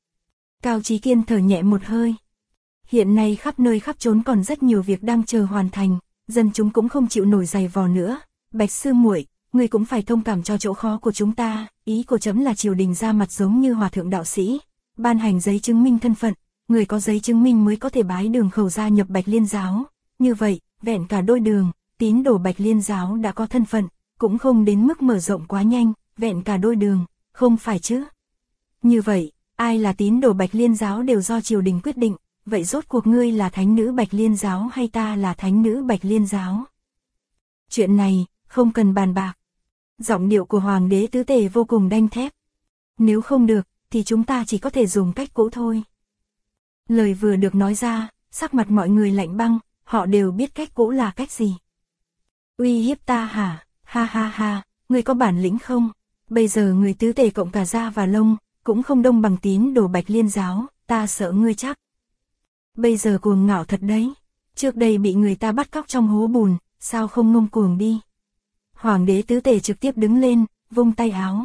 Cao Chí Kiên thở nhẹ một hơi. Hiện nay khắp nơi khắp chốn còn rất nhiều việc đang chờ hoàn thành, dân chúng cũng không chịu nổi giày vò nữa. Bạch sư muội, ngươi cũng phải thông cảm cho chỗ khó của chúng ta, ý của trẫm là triều đình ra mặt giống như hòa thượng đạo sĩ, ban hành giấy chứng minh thân phận, người có giấy chứng minh mới có thể bái đường khẩu gia nhập Bạch Liên giáo. Như vậy, vẹn cả đôi đường, tín đồ Bạch Liên giáo đã có thân phận, cũng không đến mức mở rộng quá nhanh, vẹn cả đôi đường, không phải chứ? Như vậy, ai là tín đồ Bạch Liên giáo đều do triều đình quyết định, vậy rốt cuộc ngươi là thánh nữ Bạch Liên giáo hay ta là thánh nữ Bạch Liên giáo? Chuyện này, không cần bàn bạc. Giọng điệu của Hoàng đế tứ tề vô cùng đanh thép. Nếu không được, thì chúng ta chỉ có thể dùng cách cũ thôi. Lời vừa được nói ra, sắc mặt mọi người lạnh băng, họ đều biết cách cũ là cách gì. Uy hiếp ta hả? Ha ha ha, ngươi có bản lĩnh không? Bây giờ người tứ tề cộng cả da và lông, cũng không đông bằng tín đồ Bạch Liên giáo, ta sợ ngươi chắc. Bây giờ cuồng ngạo thật đấy. Trước đây bị người ta bắt cóc trong hố bùn, sao không ngông cuồng đi? Hoàng đế tứ tề trực tiếp đứng lên, vung tay áo.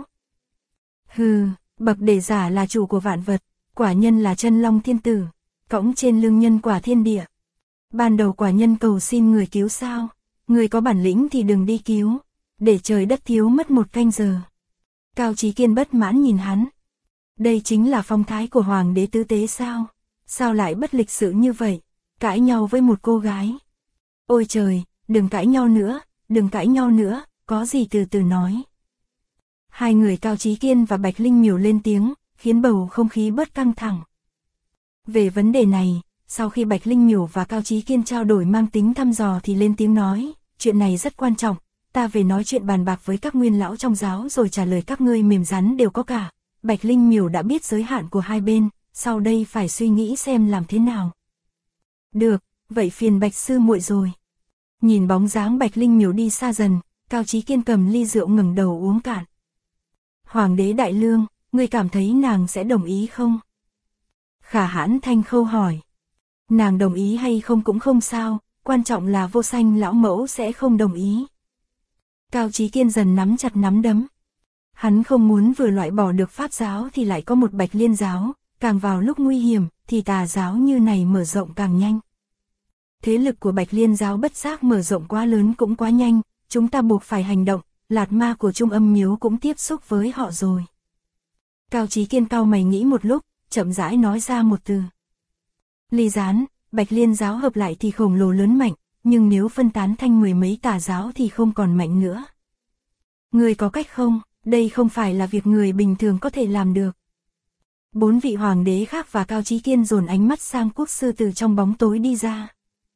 Hừ, bậc đệ giả là chủ của vạn vật, quả nhân là chân long thiên tử, cõng trên lưng nhân quả thiên địa. Ban đầu quả nhân cầu xin người cứu sao? Người có bản lĩnh thì đừng đi cứu, để trời đất thiếu mất 1 canh giờ. Cao Chí Kiên bất mãn nhìn hắn. Đây chính là phong thái của Hoàng đế tứ tế sao? Sao lại bất lịch sự như vậy? Cãi nhau với một cô gái. Ôi trời, đừng cãi nhau nữa, đừng cãi nhau nữa, có gì từ từ nói. Hai người Cao Chí Kiên và Bạch Linh Miểu lên tiếng, khiến bầu không khí bớt căng thẳng. Về vấn đề này, sau khi Bạch Linh Miểu và Cao Chí Kiên trao đổi mang tính thăm dò thì lên tiếng nói, chuyện này rất quan trọng, ta về nói chuyện bàn bạc với các nguyên lão trong giáo rồi trả lời các ngươi mềm rắn đều có cả. Bạch Linh Miểu đã biết giới hạn của hai bên, sau đây phải suy nghĩ xem làm thế nào. Được, vậy phiền Bạch sư muội rồi. Nhìn bóng dáng Bạch Linh Miểu đi xa dần, Cao Chí Kiên cầm ly rượu ngẩng đầu uống cạn. Hoàng đế đại lương, ngươi cảm thấy nàng sẽ đồng ý không? Khả Hãn Thanh Khâu hỏi. Nàng đồng ý hay không cũng không sao, quan trọng là Vô Sanh lão mẫu sẽ không đồng ý. Cao Chí Kiên dần nắm chặt nắm đấm. Hắn không muốn vừa loại bỏ được Pháp giáo thì lại có một Bạch Liên giáo, càng vào lúc nguy hiểm thì tà giáo như này mở rộng càng nhanh. Thế lực của Bạch Liên giáo bất giác mở rộng quá lớn cũng quá nhanh, chúng ta buộc phải hành động, Lạt Ma của Trung Âm Miếu cũng tiếp xúc với họ rồi. Cao Chí Kiên cau mày nghĩ một lúc, chậm rãi nói ra một từ. Ly gián, Bạch Liên giáo hợp lại thì khổng lồ lớn mạnh, nhưng nếu phân tán thành 10 mấy tà giáo thì không còn mạnh nữa. Người có cách không? Đây không phải là việc người bình thường có thể làm được. 4 vị hoàng đế khác và Cao Chí Kiên dồn ánh mắt sang quốc sư từ trong bóng tối đi ra.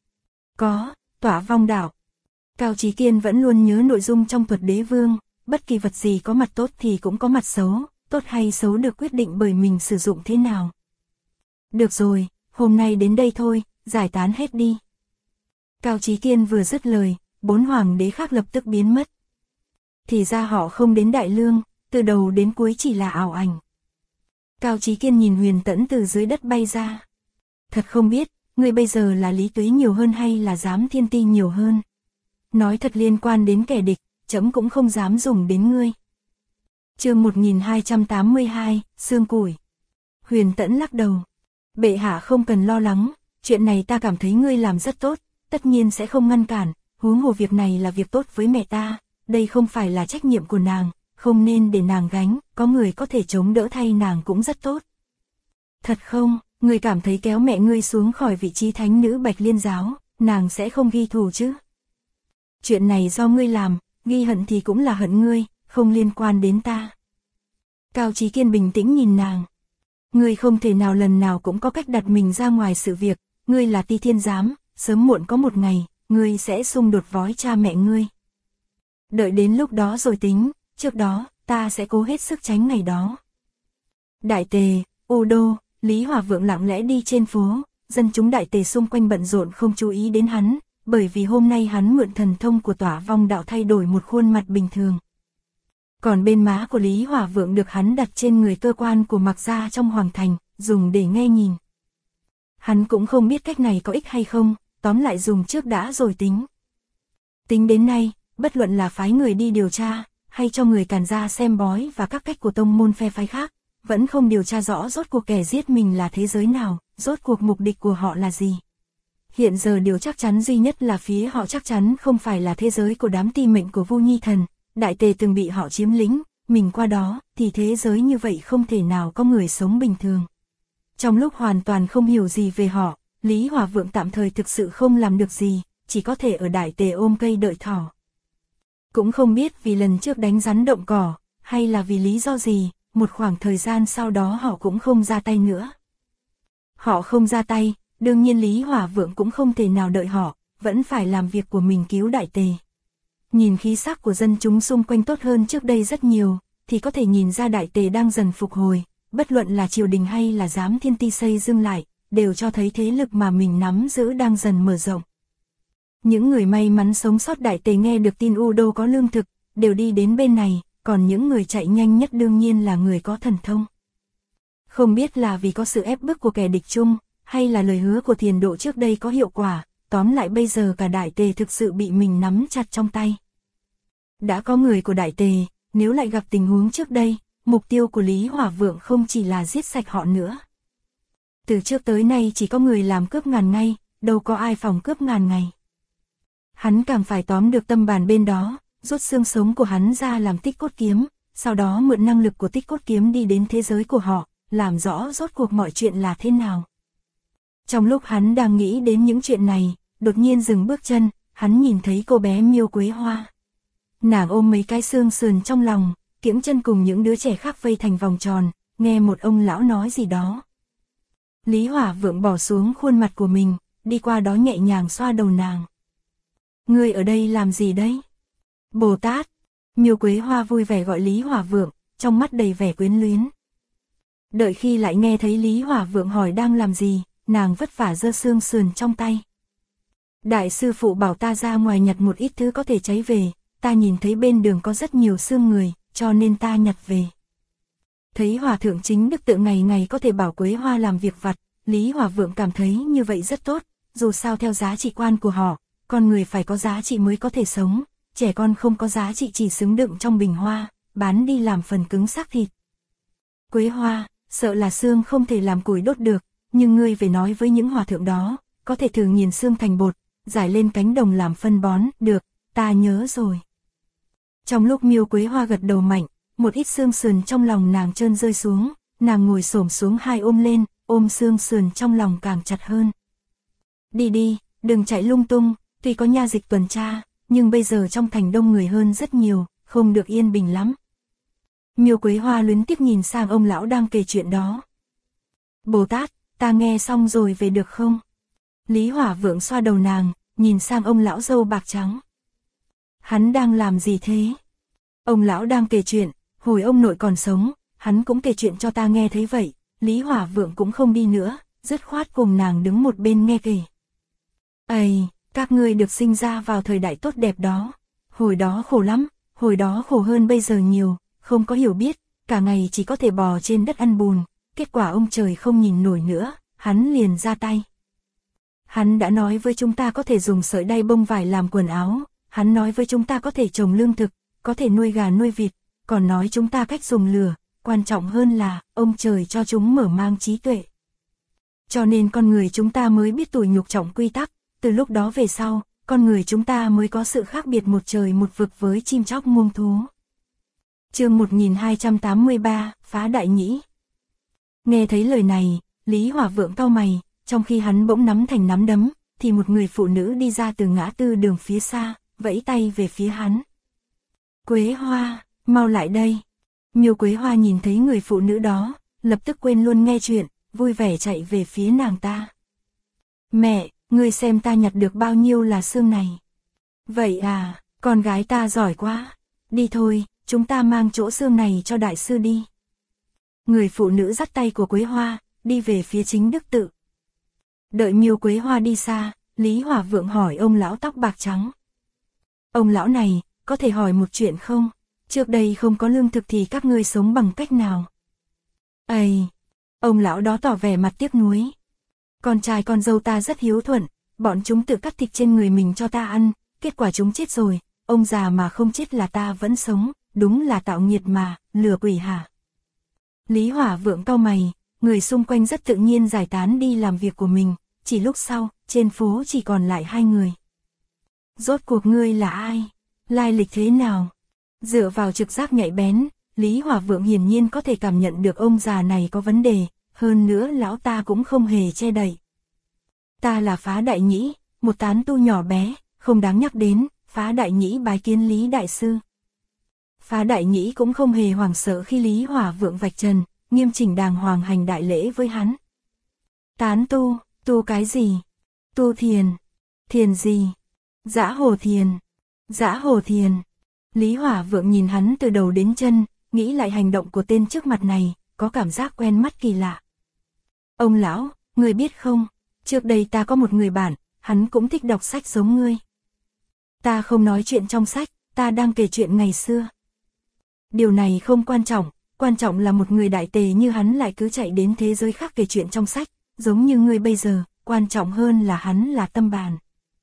Có, Tỏa Vong Đạo. Cao Chí Kiên vẫn luôn nhớ nội dung trong Thuật Đế Vương, bất kỳ vật gì có mặt tốt thì cũng có mặt xấu, tốt hay xấu được quyết định bởi mình sử dụng thế nào. Được rồi, hôm nay đến đây thôi, giải tán hết đi. Cao Chí Kiên vừa dứt lời, 4 hoàng đế khác lập tức biến mất. Thì ra họ không đến Đại Lương, từ đầu đến cuối chỉ là ảo ảnh. Cao Chí Kiên nhìn Huyền Tẫn từ dưới đất bay ra. Thật không biết, ngươi bây giờ là Lý Tuế nhiều hơn hay là Giám Thiên Ti nhiều hơn? Nói thật liên quan đến kẻ địch, trẫm cũng không dám dùng đến ngươi. Chương 1282, xương củi. Huyền Tẫn lắc đầu. Bệ hạ không cần lo lắng, chuyện này ta cảm thấy ngươi làm rất tốt, tất nhiên sẽ không ngăn cản, huống hồ việc này là việc tốt với mẹ ta, đây không phải là trách nhiệm của nàng, không nên để nàng gánh, có người có thể chống đỡ thay nàng cũng rất tốt. Thật không, ngươi cảm thấy kéo mẹ ngươi xuống khỏi vị trí thánh nữ Bạch Liên giáo, nàng sẽ không ghi thù chứ? Chuyện này do ngươi làm, ghi hận thì cũng là hận ngươi, không liên quan đến ta. Cao Chí Kiên bình tĩnh nhìn nàng. Ngươi không thể nào lần nào cũng có cách đặt mình ra ngoài sự việc, ngươi là Ti Thiên Giám, sớm muộn có một ngày, ngươi sẽ xung đột với cha mẹ ngươi. Đợi đến lúc đó rồi tính, trước đó, ta sẽ cố hết sức tránh ngày đó. Đại Tề, U Đô, Lý Hỏa Vượng lặng lẽ đi trên phố, dân chúng Đại Tề xung quanh bận rộn không chú ý đến hắn, bởi vì hôm nay hắn mượn thần thông của Tỏa Vong Đạo thay đổi một khuôn mặt bình thường. Còn bên má của Lý Hỏa Vượng được hắn đặt trên người cơ quan của Mạc gia trong hoàng thành, dùng để nghe nhìn. Hắn cũng không biết cách này có ích hay không, tóm lại dùng trước đã rồi tính. Tính đến nay, bất luận là phái người đi điều tra, hay cho người càn ra xem bói và các cách của tông môn phe phái khác, vẫn không điều tra rõ rốt cuộc kẻ giết mình là thế giới nào, rốt cuộc mục đích của họ là gì. Hiện giờ điều chắc chắn duy nhất là phía họ chắc chắn không phải là thế giới của đám ti mệnh của Vu Nhi Thần, Đại Tề từng bị họ chiếm lĩnh, mình qua đó, thì thế giới như vậy không thể nào có người sống bình thường. Trong lúc hoàn toàn không hiểu gì về họ, Lý Hỏa Vượng tạm thời thực sự không làm được gì, chỉ có thể ở Đại Tề ôm cây đợi thỏ. Cũng không biết vì lần trước đánh rắn động cỏ, hay là vì lý do gì, một khoảng thời gian sau đó họ cũng không ra tay nữa. Họ không ra tay, đương nhiên Lý Hỏa Vượng cũng không thể nào đợi họ, vẫn phải làm việc của mình cứu Đại Tề. Nhìn khí sắc của dân chúng xung quanh tốt hơn trước đây rất nhiều, thì có thể nhìn ra Đại Tề đang dần phục hồi, bất luận là triều đình hay là giám thiên ti xây dựng lại, đều cho thấy thế lực mà mình nắm giữ đang dần mở rộng. Những người may mắn sống sót Đại Tề nghe được tin U Đô có lương thực, đều đi đến bên này, còn những người chạy nhanh nhất đương nhiên là người có thần thông. Không biết là vì có sự ép bức của kẻ địch chung, hay là lời hứa của Thiền Độ trước đây có hiệu quả, tóm lại bây giờ cả Đại Tề thực sự bị mình nắm chặt trong tay. Đã có người của Đại Tề, nếu lại gặp tình huống trước đây, mục tiêu của Lý Hỏa Vượng không chỉ là giết sạch họ nữa. Từ trước tới nay chỉ có người làm cướp ngàn ngày, đâu có ai phòng cướp ngàn ngày. Hắn càng phải tóm được tâm bàn bên đó, rút xương sống của hắn ra làm Tích Cốt Kiếm, sau đó mượn năng lực của Tích Cốt Kiếm đi đến thế giới của họ, làm rõ rốt cuộc mọi chuyện là thế nào. Trong lúc hắn đang nghĩ đến những chuyện này, đột nhiên dừng bước chân, hắn nhìn thấy cô bé Miêu Quế Hoa. Nàng ôm mấy cái xương sườn trong lòng, kiễng chân cùng những đứa trẻ khác vây thành vòng tròn, nghe một ông lão nói gì đó. Lý Hỏa Vượng bỏ xuống khuôn mặt của mình, đi qua đó nhẹ nhàng xoa đầu nàng. Ngươi ở đây làm gì đấy? Bồ Tát. Miêu Quế Hoa vui vẻ gọi Lý Hỏa Vượng, trong mắt đầy vẻ quyến luyến. Đợi khi lại nghe thấy Lý Hỏa Vượng hỏi đang làm gì, nàng vất vả giơ xương sườn trong tay. Đại sư phụ bảo ta ra ngoài nhặt một ít thứ có thể cháy về, ta nhìn thấy bên đường có rất nhiều xương người, cho nên ta nhặt về. Thấy Hòa Thượng Chính Đức Tự ngày ngày có thể bảo Quế Hoa làm việc vặt, Lý Hỏa Vượng cảm thấy như vậy rất tốt, dù sao theo giá trị quan của họ, con người phải có giá trị mới có thể sống, trẻ con không có giá trị chỉ xứng đựng trong bình hoa, bán đi làm phần cứng xác thịt. Quế Hoa, sợ là xương không thể làm củi đốt được, nhưng ngươi về nói với những hòa thượng đó, có thể thử nghiền xương thành bột, giải lên cánh đồng làm phân bón, được, ta nhớ rồi. Trong lúc Miêu Quế Hoa gật đầu mạnh, một ít xương sườn trong lòng nàng trơn rơi xuống, nàng ngồi xổm xuống hai ôm lên, ôm xương sườn trong lòng càng chặt hơn. Đi đi, đừng chạy lung tung, tuy có nha dịch tuần tra, nhưng bây giờ trong thành đông người hơn rất nhiều, không được yên bình lắm. Miêu Quế Hoa luyến tiếc nhìn sang ông lão đang kể chuyện đó. Bồ Tát, ta nghe xong rồi về được không? Lý Hỏa Vượng xoa đầu nàng, nhìn sang ông lão râu bạc trắng. Hắn đang làm gì thế? Ông lão đang kể chuyện, hồi ông nội còn sống, hắn cũng kể chuyện cho ta nghe thấy vậy. Lý Hỏa Vượng cũng không đi nữa, dứt khoát cùng nàng đứng một bên nghe kể. Ây, các ngươi được sinh ra vào thời đại tốt đẹp đó. Hồi đó khổ lắm, hồi đó khổ hơn bây giờ nhiều, không có hiểu biết, cả ngày chỉ có thể bò trên đất ăn bùn. Kết quả ông trời không nhìn nổi nữa, hắn liền ra tay. Hắn đã nói với chúng ta có thể dùng sợi đay bông vải làm quần áo, hắn nói với chúng ta có thể trồng lương thực, có thể nuôi gà nuôi vịt, còn nói chúng ta cách dùng lửa, quan trọng hơn là, ông trời cho chúng mở mang trí tuệ. Cho nên con người chúng ta mới biết tủi nhục trọng quy tắc, từ lúc đó về sau, con người chúng ta mới có sự khác biệt một trời một vực với chim chóc muông thú. Chương 1283, Phá Đại Nhĩ. Nghe thấy lời này, Lý Hỏa Vượng cau mày, trong khi hắn bỗng nắm thành nắm đấm, thì một người phụ nữ đi ra từ ngã tư đường phía xa, vẫy tay về phía hắn. Quế Hoa, mau lại đây. Miêu Quế Hoa nhìn thấy người phụ nữ đó, lập tức quên luôn nghe chuyện, vui vẻ chạy về phía nàng ta. Mẹ, ngươi xem ta nhặt được bao nhiêu là xương này. Vậy à, con gái ta giỏi quá. Đi thôi, chúng ta mang chỗ xương này cho đại sư đi. Người phụ nữ dắt tay của Quế Hoa, đi về phía chính đức tự. Đợi Miêu Quế Hoa đi xa, Lý Hỏa Vượng hỏi ông lão tóc bạc trắng. Ông lão này, có thể hỏi một chuyện không? Trước đây không có lương thực thì các ngươi sống bằng cách nào? Ây! Ông lão đó tỏ vẻ mặt tiếc nuối. Con trai con dâu ta rất hiếu thuận, bọn chúng tự cắt thịt trên người mình cho ta ăn, kết quả chúng chết rồi, ông già mà không chết là ta vẫn sống, đúng là tạo nghiệt mà, lừa quỷ hả? Lý Hỏa Vượng cau mày, người xung quanh rất tự nhiên giải tán đi làm việc của mình, chỉ lúc sau, trên phố chỉ còn lại hai người. Rốt cuộc ngươi là ai? Lai lịch thế nào? Dựa vào trực giác nhạy bén, Lý Hỏa Vượng hiển nhiên có thể cảm nhận được ông già này có vấn đề, hơn nữa lão ta cũng không hề che đậy. Ta là Phá Đại Nhĩ, một tán tu nhỏ bé, không đáng nhắc đến, Phá Đại Nhĩ bái kiến Lý Đại Sư. Phá Đại Nhĩ cũng không hề hoảng sợ khi Lý Hỏa Vượng vạch trần, nghiêm chỉnh đàng hoàng hành đại lễ với hắn. Tán tu, tu cái gì? Tu thiền. Thiền gì? Dã Hồ Thiền. Dã Hồ Thiền. Lý Hỏa Vượng nhìn hắn từ đầu đến chân, nghĩ lại hành động của tên trước mặt này, có cảm giác quen mắt kỳ lạ. Ông lão, người biết không, trước đây ta có một người bạn, hắn cũng thích đọc sách giống ngươi. Ta không nói chuyện trong sách, ta đang kể chuyện ngày xưa. Điều này không quan trọng là một người đại tề như hắn lại cứ chạy đến thế giới khác kể chuyện trong sách, giống như ngươi bây giờ, quan trọng hơn là hắn là tâm bàn.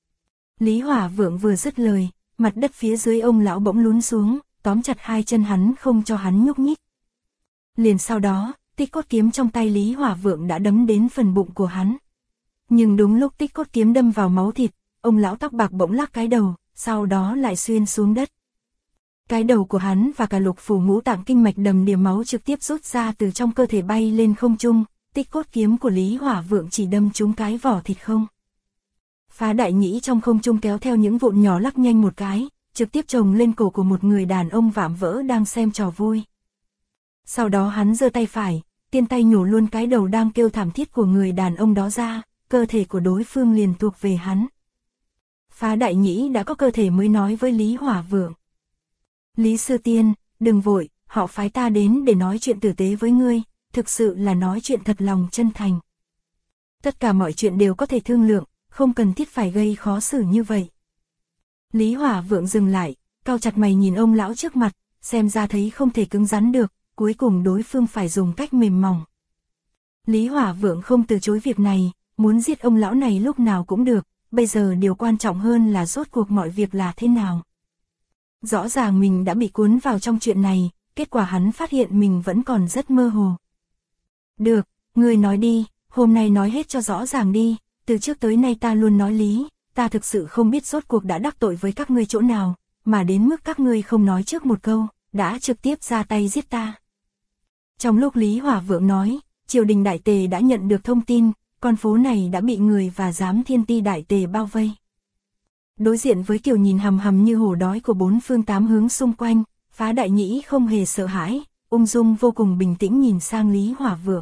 Lý Hỏa Vượng vừa dứt lời, mặt đất phía dưới ông lão bỗng lún xuống, tóm chặt hai chân hắn không cho hắn nhúc nhích. Liền sau đó, tích cốt kiếm trong tay Lý Hỏa Vượng đã đấm đến phần bụng của hắn. Nhưng đúng lúc tích cốt kiếm đâm vào máu thịt, ông lão tóc bạc bỗng lắc cái đầu, sau đó lại xuyên xuống đất. Cái đầu của hắn và cả lục phủ ngũ tạng kinh mạch đầm đìa máu trực tiếp rút ra từ trong cơ thể bay lên không trung, tích cốt kiếm của Lý Hỏa Vượng chỉ đâm trúng cái vỏ thịt không. Phá Đại Nhĩ trong không trung kéo theo những vụn nhỏ lắc nhanh một cái, trực tiếp chồng lên cổ của một người đàn ông vạm vỡ đang xem trò vui. Sau đó hắn giơ tay phải, tiên tay nhổ luôn cái đầu đang kêu thảm thiết của người đàn ông đó ra, cơ thể của đối phương liền thuộc về hắn. Phá Đại Nhĩ đã có cơ thể mới nói với Lý Hỏa Vượng. Lý Sư Tiên, đừng vội, họ phái ta đến để nói chuyện tử tế với ngươi, thực sự là nói chuyện thật lòng chân thành. Tất cả mọi chuyện đều có thể thương lượng, không cần thiết phải gây khó xử như vậy. Lý Hỏa Vượng dừng lại, cau chặt mày nhìn ông lão trước mặt, xem ra thấy không thể cứng rắn được, cuối cùng đối phương phải dùng cách mềm mỏng. Lý Hỏa Vượng không từ chối việc này, muốn giết ông lão này lúc nào cũng được, bây giờ điều quan trọng hơn là rốt cuộc mọi việc là thế nào. Rõ ràng mình đã bị cuốn vào trong chuyện này, kết quả hắn phát hiện mình vẫn còn rất mơ hồ. Được, ngươi nói đi, hôm nay nói hết cho rõ ràng đi, từ trước tới nay ta luôn nói lý, ta thực sự không biết rốt cuộc đã đắc tội với các ngươi chỗ nào, mà đến mức các ngươi không nói trước một câu, đã trực tiếp ra tay giết ta. Trong lúc Lý Hỏa Vượng nói, triều đình Đại Tề đã nhận được thông tin, con phố này đã bị người và giám thiên ti Đại Tề bao vây. Đối diện với kiểu nhìn hằm hằm như hổ đói của bốn phương tám hướng xung quanh, Phá Đại Nhĩ không hề sợ hãi, ung dung vô cùng bình tĩnh nhìn sang Lý Hỏa Vượng.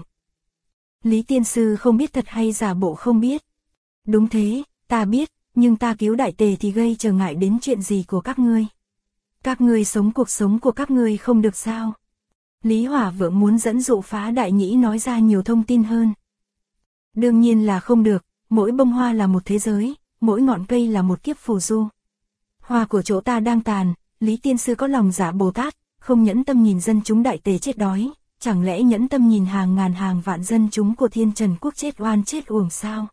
Lý Tiên Sư không biết thật hay giả bộ không biết. Đúng thế, ta biết, nhưng ta cứu Đại Tề thì gây trở ngại đến chuyện gì của các ngươi. Các ngươi sống cuộc sống của các ngươi không được sao. Lý Hỏa Vượng muốn dẫn dụ Phá Đại Nhĩ nói ra nhiều thông tin hơn. Đương nhiên là không được, mỗi bông hoa là một thế giới, mỗi ngọn cây là một kiếp phù du. Hoa của chỗ ta đang tàn, Lý Tiên Sư có lòng giả Bồ Tát, không nhẫn tâm nhìn dân chúng Đại Tề chết đói, chẳng lẽ nhẫn tâm nhìn hàng ngàn hàng vạn dân chúng của Thiên Trần Quốc chết oan chết uổng sao?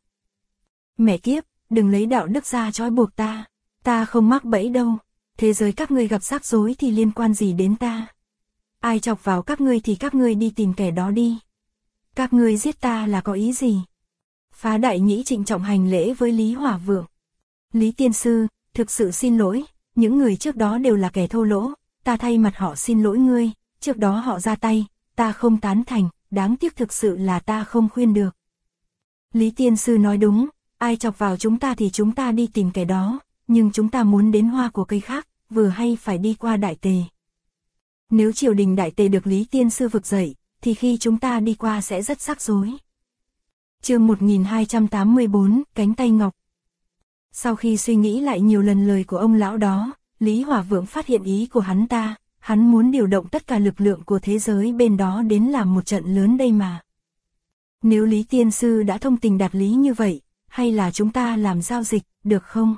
Mẹ kiếp, đừng lấy đạo đức ra trói buộc ta không mắc bẫy đâu, thế giới các ngươi gặp rắc rối thì liên quan gì đến ta? Ai chọc vào các ngươi thì các ngươi đi tìm kẻ đó đi. Các ngươi giết ta là có ý gì? Phá Đại Nhĩ trịnh trọng hành lễ với Lý Hỏa Vượng. Lý Tiên Sư, thực sự xin lỗi, những người trước đó đều là kẻ thô lỗ, ta thay mặt họ xin lỗi ngươi, trước đó họ ra tay, ta không tán thành, đáng tiếc thực sự là ta không khuyên được. Lý Tiên Sư nói đúng, ai chọc vào chúng ta thì chúng ta đi tìm kẻ đó, nhưng chúng ta muốn đến hoa của cây khác, vừa hay phải đi qua Đại Tề. Nếu triều đình Đại Tề được Lý Tiên Sư vực dậy, thì khi chúng ta đi qua sẽ rất rắc rối. Chương 1284, cánh tay ngọc. Sau khi suy nghĩ lại nhiều lần lời của ông lão đó, Lý Hỏa Vượng phát hiện ý của hắn ta, hắn muốn điều động tất cả lực lượng của thế giới bên đó đến làm một trận lớn đây mà. Nếu Lý Tiên Sư đã thông tình đạt lý như vậy, hay là chúng ta làm giao dịch, được không?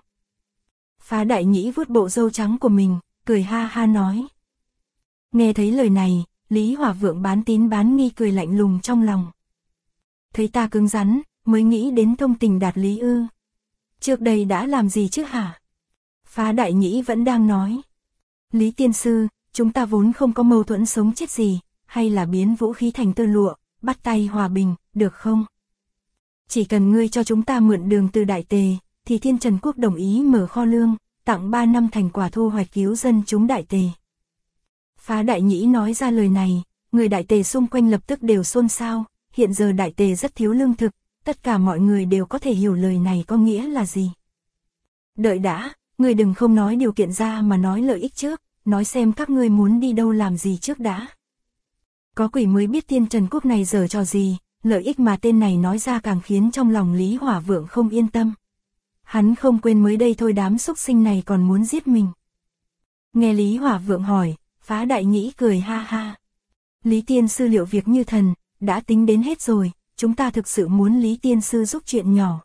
Phá Đại Nhĩ vuốt bộ râu trắng của mình, cười ha ha nói. Nghe thấy lời này, Lý Hỏa Vượng bán tín bán nghi cười lạnh lùng trong lòng. Thấy ta cứng rắn, mới nghĩ đến thông tình đạt lý ư. Trước đây đã làm gì chứ hả? Phá Đại Nhĩ vẫn đang nói. Lý Tiên Sư, chúng ta vốn không có mâu thuẫn sống chết gì, hay là biến vũ khí thành tơ lụa, bắt tay hòa bình, được không? Chỉ cần ngươi cho chúng ta mượn đường từ Đại Tề, thì Thiên Trần Quốc đồng ý mở kho lương, tặng 3 năm thành quả thu hoạch cứu dân chúng Đại Tề. Phá Đại Nhĩ nói ra lời này, người Đại Tề xung quanh lập tức đều xôn xao, hiện giờ Đại Tề rất thiếu lương thực, tất cả mọi người đều có thể hiểu lời này có nghĩa là gì. Đợi đã, ngươi đừng không nói điều kiện ra mà nói lợi ích trước, nói xem các ngươi muốn đi đâu làm gì trước đã. Có quỷ mới biết Thiên Trần Quốc này giở trò gì, lợi ích mà tên này nói ra càng khiến trong lòng Lý Hỏa Vượng không yên tâm. Hắn không quên mới đây thôi đám xúc sinh này còn muốn giết mình. Nghe Lý Hỏa Vượng hỏi, Phá Đại Nhĩ cười ha ha. Lý Tiên Sư liệu việc như thần, đã tính đến hết rồi, chúng ta thực sự muốn Lý Tiên Sư giúp chuyện nhỏ.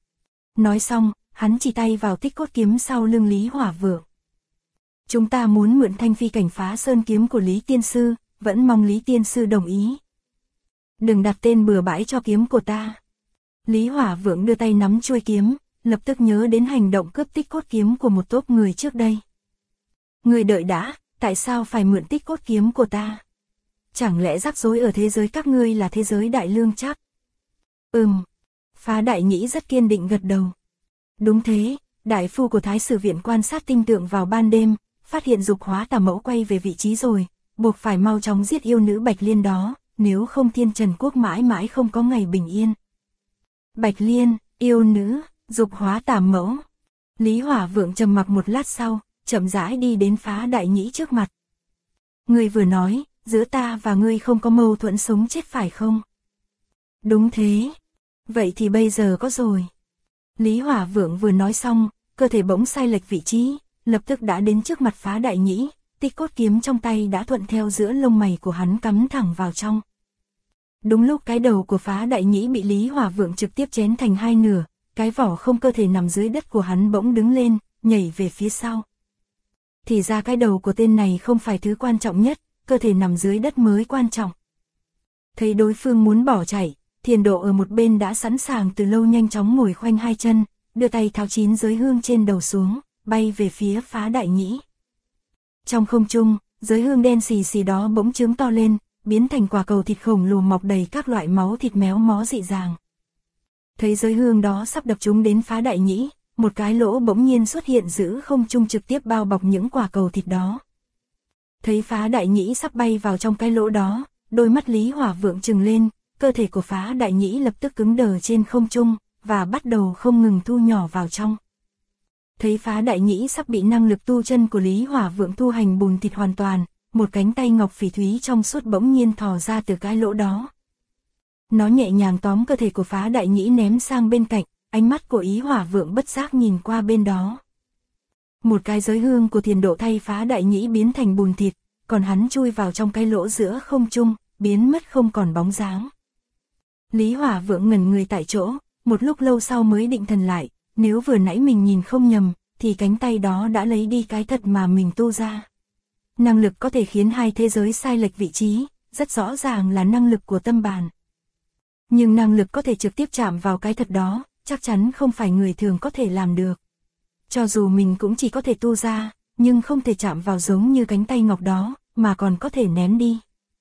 Nói xong, hắn chỉ tay vào tích cốt kiếm sau lưng Lý Hỏa Vượng. Chúng ta muốn mượn thanh phi cảnh phá sơn kiếm của Lý Tiên Sư, vẫn mong Lý Tiên Sư đồng ý. Đừng đặt tên bừa bãi cho kiếm của ta. Lý Hỏa Vượng đưa tay nắm chuôi kiếm, lập tức nhớ đến hành động cướp tích cốt kiếm của một tốp người trước đây. Người đợi đã, tại sao phải mượn tích cốt kiếm của ta? Chẳng lẽ rắc rối ở thế giới các ngươi là thế giới đại lương chắc? Phá Đại Nhĩ rất kiên định gật đầu. Đúng thế, đại phu của Thái Sử Viện quan sát tinh tượng vào ban đêm, phát hiện dục hóa tà mẫu quay về vị trí rồi, buộc phải mau chóng giết yêu nữ Bạch Liên đó, nếu không Thiên Trần Quốc mãi mãi không có ngày bình yên. Bạch Liên, yêu nữ, dục hóa tà mẫu. Lý Hỏa Vượng trầm mặc một lát sau, chậm rãi đi đến Phá Đại Nhĩ trước mặt. Ngươi vừa nói, giữa ta và ngươi không có mâu thuẫn sống chết phải không? Đúng thế. Vậy thì bây giờ có rồi. Lý Hỏa Vượng vừa nói xong, cơ thể bỗng sai lệch vị trí, lập tức đã đến trước mặt Phá Đại Nhĩ, tích cốt kiếm trong tay đã thuận theo giữa lông mày của hắn cắm thẳng vào trong. Đúng lúc cái đầu của Phá Đại Nhĩ bị Lý Hỏa Vượng trực tiếp chém thành hai nửa, cái vỏ không cơ thể nằm dưới đất của hắn bỗng đứng lên, nhảy về phía sau. Thì ra cái đầu của tên này không phải thứ quan trọng nhất, cơ thể nằm dưới đất mới quan trọng. Thấy đối phương muốn bỏ chạy, Thiền Độ ở một bên đã sẵn sàng từ lâu nhanh chóng ngồi khoanh hai chân, đưa tay tháo 9 giới hương trên đầu xuống, bay về phía Phá Đại Nhĩ. Trong không trung, giới hương đen xì xì đó bỗng chướng to lên, biến thành quả cầu thịt khổng lồ mọc đầy các loại máu thịt méo mó dị dàng. Thấy giới hương đó sắp đập trúng đến Phá Đại Nhĩ, một cái lỗ bỗng nhiên xuất hiện giữa không trung trực tiếp bao bọc những quả cầu thịt đó. Thấy Phá Đại Nhĩ sắp bay vào trong cái lỗ đó, đôi mắt Lý Hỏa Vượng trừng lên, cơ thể của Phá Đại Nhĩ lập tức cứng đờ trên không trung, và bắt đầu không ngừng thu nhỏ vào trong. Thấy Phá Đại Nhĩ sắp bị năng lực tu chân của Lý Hỏa Vượng thu hành bùn thịt hoàn toàn, một cánh tay ngọc phỉ thúy trong suốt bỗng nhiên thò ra từ cái lỗ đó. Nó nhẹ nhàng tóm cơ thể của Phá Đại Nhĩ ném sang bên cạnh, ánh mắt của Lý Hỏa Vượng bất giác nhìn qua bên đó. Một cái giới hương của Thiền Độ thay Phá Đại Nhĩ biến thành bùn thịt, còn hắn chui vào trong cái lỗ giữa không trung, biến mất không còn bóng dáng. Lý Hỏa Vượng ngẩn người tại chỗ, một lúc lâu sau mới định thần lại, nếu vừa nãy mình nhìn không nhầm, thì cánh tay đó đã lấy đi cái thật mà mình tu ra. Năng lực có thể khiến hai thế giới sai lệch vị trí, rất rõ ràng là năng lực của tâm bàn. Nhưng năng lực có thể trực tiếp chạm vào cái thật đó, chắc chắn không phải người thường có thể làm được. Cho dù mình cũng chỉ có thể tu ra, nhưng không thể chạm vào giống như cánh tay ngọc đó, mà còn có thể ném đi.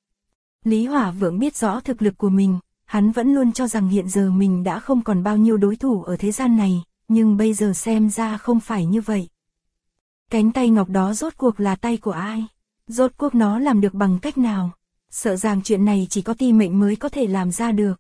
Lý Hỏa Vượng biết rõ thực lực của mình, hắn vẫn luôn cho rằng hiện giờ mình đã không còn bao nhiêu đối thủ ở thế gian này, nhưng bây giờ xem ra không phải như vậy. Cánh tay ngọc đó rốt cuộc là tay của ai? Rốt cuộc nó làm được bằng cách nào? Sợ rằng chuyện này chỉ có Ti Mệnh mới có thể làm ra được.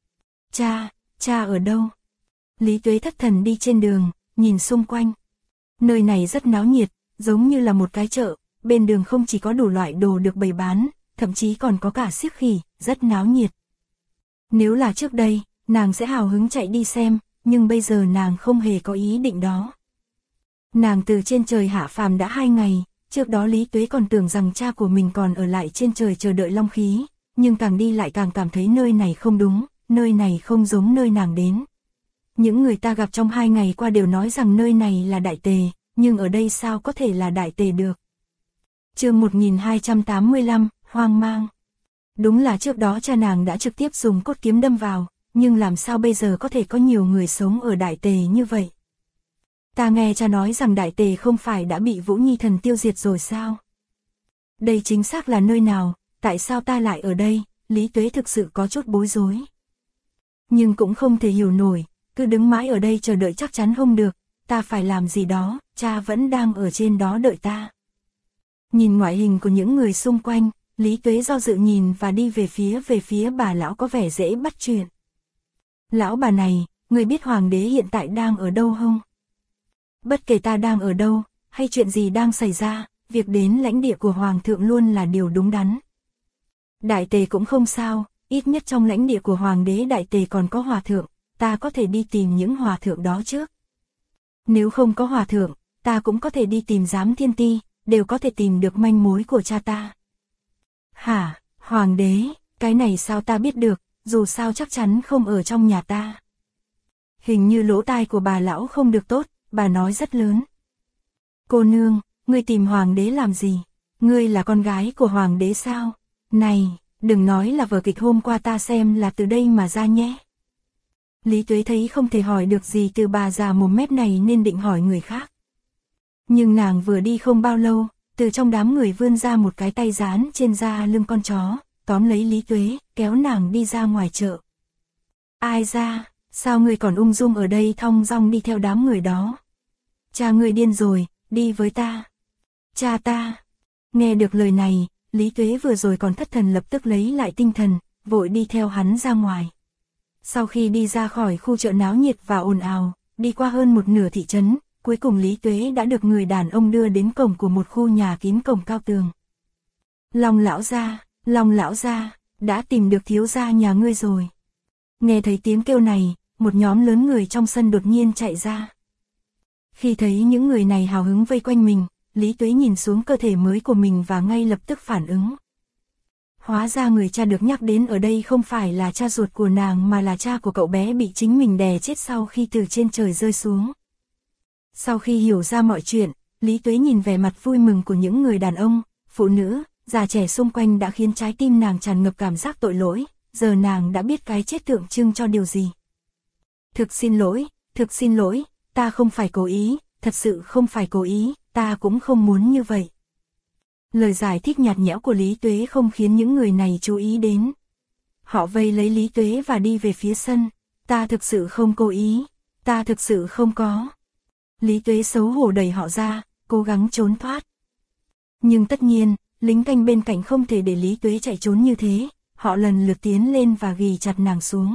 Cha ở đâu? Lý Tuế thất thần đi trên đường, nhìn xung quanh. Nơi này rất náo nhiệt, giống như là một cái chợ, bên đường không chỉ có đủ loại đồ được bày bán, thậm chí còn có cả xiếc khỉ, rất náo nhiệt. Nếu là trước đây, nàng sẽ hào hứng chạy đi xem, nhưng bây giờ nàng không hề có ý định đó. Nàng từ trên trời hạ phàm đã 2 ngày, trước đó Lý Tuế còn tưởng rằng cha của mình còn ở lại trên trời chờ đợi long khí, nhưng càng đi lại càng cảm thấy nơi này không đúng, nơi này không giống nơi nàng đến. Những người ta gặp trong 2 ngày qua đều nói rằng nơi này là Đại Tề, nhưng ở đây sao có thể là Đại Tề được. Chương 1285, hoang mang. Đúng là trước đó cha nàng đã trực tiếp dùng cốt kiếm đâm vào, nhưng làm sao bây giờ có thể có nhiều người sống ở Đại Tề như vậy? Ta nghe cha nói rằng Đại Tề không phải đã bị Vũ Nhi Thần tiêu diệt rồi sao? Đây chính xác là nơi nào, tại sao ta lại ở đây? Lý Tuế thực sự có chút bối rối. Nhưng cũng không thể hiểu nổi, cứ đứng mãi ở đây chờ đợi chắc chắn không được, ta phải làm gì đó, cha vẫn đang ở trên đó đợi ta. Nhìn ngoại hình của những người xung quanh, Lý Tuế do dự nhìn và đi về phía bà lão có vẻ dễ bắt chuyện. Lão bà này, người biết hoàng đế hiện tại đang ở đâu không? Bất kể ta đang ở đâu, hay chuyện gì đang xảy ra, việc đến lãnh địa của hoàng thượng luôn là điều đúng đắn. Đại Tề cũng không sao, ít nhất trong lãnh địa của hoàng đế Đại Tề còn có hòa thượng, ta có thể đi tìm những hòa thượng đó trước. Nếu không có hòa thượng, ta cũng có thể đi tìm Giám Thiên Ti, đều có thể tìm được manh mối của cha ta. Hả, hoàng đế, cái này sao ta biết được, dù sao chắc chắn không ở trong nhà ta. Hình như lỗ tai của bà lão không được tốt, bà nói rất lớn. Cô nương, ngươi tìm hoàng đế làm gì? Ngươi là con gái của hoàng đế sao? Này, đừng nói là vở kịch hôm qua ta xem là từ đây mà ra nhé. Lý Tuế thấy không thể hỏi được gì từ bà già mồm mép này nên định hỏi người khác. Nhưng nàng vừa đi không bao lâu, từ trong đám người vươn ra một cái tay dán trên da lưng con chó, tóm lấy Lý Tuế, kéo nàng đi ra ngoài chợ. Ai ra, sao ngươi còn ung dung ở đây thong dong đi theo đám người đó? Cha ngươi điên rồi, đi với ta. Cha ta. Nghe được lời này, Lý Tuế vừa rồi còn thất thần lập tức lấy lại tinh thần, vội đi theo hắn ra ngoài. Sau khi đi ra khỏi khu chợ náo nhiệt và ồn ào, đi qua hơn một nửa thị trấn, cuối cùng Lý Tuế đã được người đàn ông đưa đến cổng của một khu nhà kín cổng cao tường. Long lão gia, đã tìm được thiếu gia nhà ngươi rồi. Nghe thấy tiếng kêu này, một nhóm lớn người trong sân đột nhiên chạy ra. Khi thấy những người này hào hứng vây quanh mình, Lý Tuế nhìn xuống cơ thể mới của mình và ngay lập tức phản ứng. Hóa ra người cha được nhắc đến ở đây không phải là cha ruột của nàng mà là cha của cậu bé bị chính mình đè chết sau khi từ trên trời rơi xuống. Sau khi hiểu ra mọi chuyện, Lý Tuế nhìn vẻ mặt vui mừng của những người đàn ông, phụ nữ, già trẻ xung quanh đã khiến trái tim nàng tràn ngập cảm giác tội lỗi, giờ nàng đã biết cái chết tượng trưng cho điều gì. Thực xin lỗi, ta không phải cố ý, thật sự không phải cố ý, ta cũng không muốn như vậy. Lời giải thích nhạt nhẽo của Lý Tuế không khiến những người này chú ý đến. Họ vây lấy Lý Tuế và đi về phía sân. Ta thực sự không cố ý, ta thực sự không có. Lý Tuế xấu hổ đẩy họ ra, cố gắng trốn thoát. Nhưng tất nhiên, lính canh bên cạnh không thể để Lý Tuế chạy trốn như thế, họ lần lượt tiến lên và ghì chặt nàng xuống.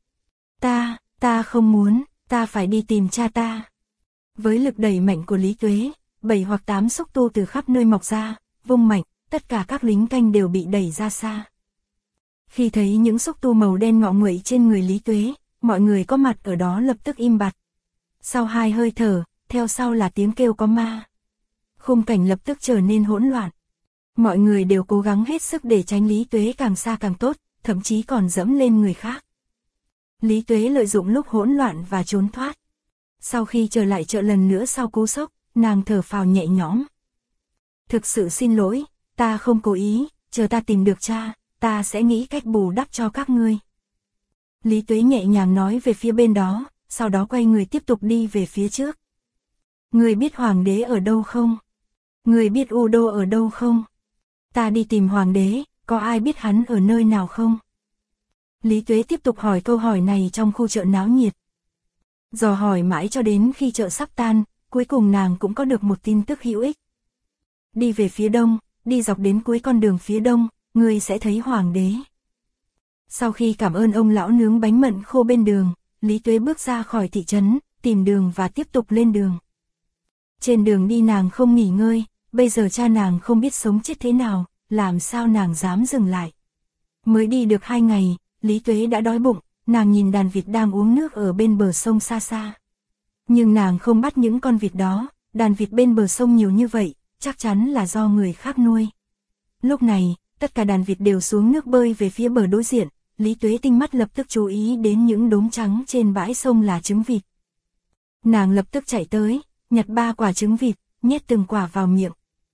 Ta không muốn, ta phải đi tìm cha ta. Với lực đẩy mạnh của Lý Tuế, 7 hoặc 8 xúc tu từ khắp nơi mọc ra, vung mạnh, tất cả các lính canh đều bị đẩy ra xa. Khi thấy những xúc tu màu đen ngọ nguậy trên người Lý Tuế, mọi người có mặt ở đó lập tức im bặt. Sau 2 hơi thở, theo sau là tiếng kêu có ma. Khung cảnh lập tức trở nên hỗn loạn. Mọi người đều cố gắng hết sức để tránh Lý Tuế càng xa càng tốt, thậm chí còn dẫm lên người khác. Lý Tuế lợi dụng lúc hỗn loạn và trốn thoát. Sau khi trở lại chợ lần nữa sau cú sốc, nàng thở phào nhẹ nhõm. Thực sự xin lỗi, ta không cố ý, chờ ta tìm được cha, ta sẽ nghĩ cách bù đắp cho các ngươi. Lý Tuế nhẹ nhàng nói về phía bên đó, sau đó quay người tiếp tục đi về phía trước. Ngươi biết hoàng đế ở đâu không? Ngươi biết U Đô ở đâu không? Ta đi tìm hoàng đế, có ai biết hắn ở nơi nào không? Lý Tuế tiếp tục hỏi câu hỏi này trong khu chợ náo nhiệt. Dò hỏi mãi cho đến khi chợ sắp tan, cuối cùng nàng cũng có được một tin tức hữu ích. Đi về phía đông, đi dọc đến cuối con đường phía đông, ngươi sẽ thấy hoàng đế. Sau khi cảm ơn ông lão nướng bánh mận khô bên đường, Lý Tuế bước ra khỏi thị trấn, tìm đường và tiếp tục lên đường. Trên đường đi nàng không nghỉ ngơi, bây giờ cha nàng không biết sống chết thế nào, làm sao nàng dám dừng lại. Mới đi được 2 ngày, Lý Tuế đã đói bụng, nàng nhìn đàn vịt đang uống nước ở bên bờ sông xa xa. Nhưng nàng không bắt những con vịt đó, đàn vịt bên bờ sông nhiều như vậy, chắc chắn là do người khác nuôi. Lúc này, tất cả đàn vịt đều xuống nước bơi về phía bờ đối diện, Lý Tuế tinh mắt lập tức chú ý đến những đốm trắng trên bãi sông là trứng vịt. Nàng lập tức chạy tới, nhặt 3 quả trứng vịt, nhét từng quả vào miệng.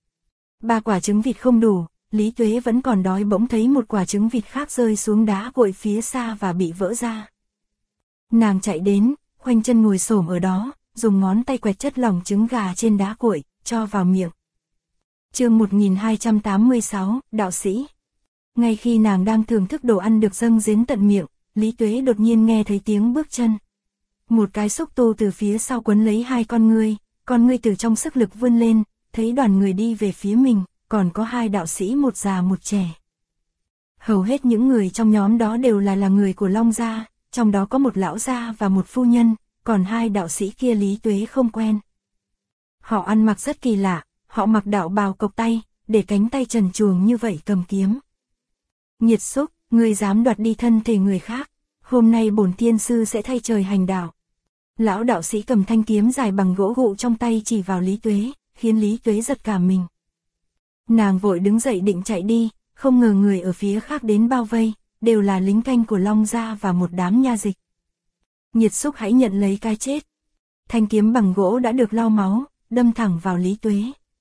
3 quả trứng vịt không đủ, Lý Tuế vẫn còn đói, bỗng thấy một quả trứng vịt khác rơi xuống đá cuội phía xa và bị vỡ ra. Nàng chạy đến, khoanh chân ngồi xổm ở đó, dùng ngón tay quẹt chất lỏng trứng gà trên đá cuội, cho vào miệng. Chương 1286, đạo sĩ. Ngay khi nàng đang thưởng thức đồ ăn được dâng đến tận miệng, Lý Tuế đột nhiên nghe thấy tiếng bước chân. Một cái xúc tu từ phía sau quấn lấy 2 con ngươi từ trong sức lực vươn lên, thấy đoàn người đi về phía mình, còn có 2 đạo sĩ, một già một trẻ. Hầu hết những người trong nhóm đó đều là người của Long gia, trong đó có một lão gia và một phu nhân, còn 2 đạo sĩ kia Lý Tuế không quen. Họ ăn mặc rất kỳ lạ, họ mặc đạo bào cộc tay, để cánh tay trần truồng như vậy cầm kiếm. Nhiệt Xúc, ngươi dám đoạt đi thân thể người khác, hôm nay bổn tiên sư sẽ thay trời hành đạo. Lão đạo sĩ cầm thanh kiếm dài bằng gỗ gụ trong tay chỉ vào Lý Tuế, khiến Lý Tuế giật cả mình. Nàng vội đứng dậy định chạy đi, không ngờ người ở phía khác đến bao vây, đều là lính canh của Long gia và một đám nha dịch. Nhiệt Xúc, hãy nhận lấy cái chết. Thanh kiếm bằng gỗ đã được lau máu, đâm thẳng vào Lý Tuế.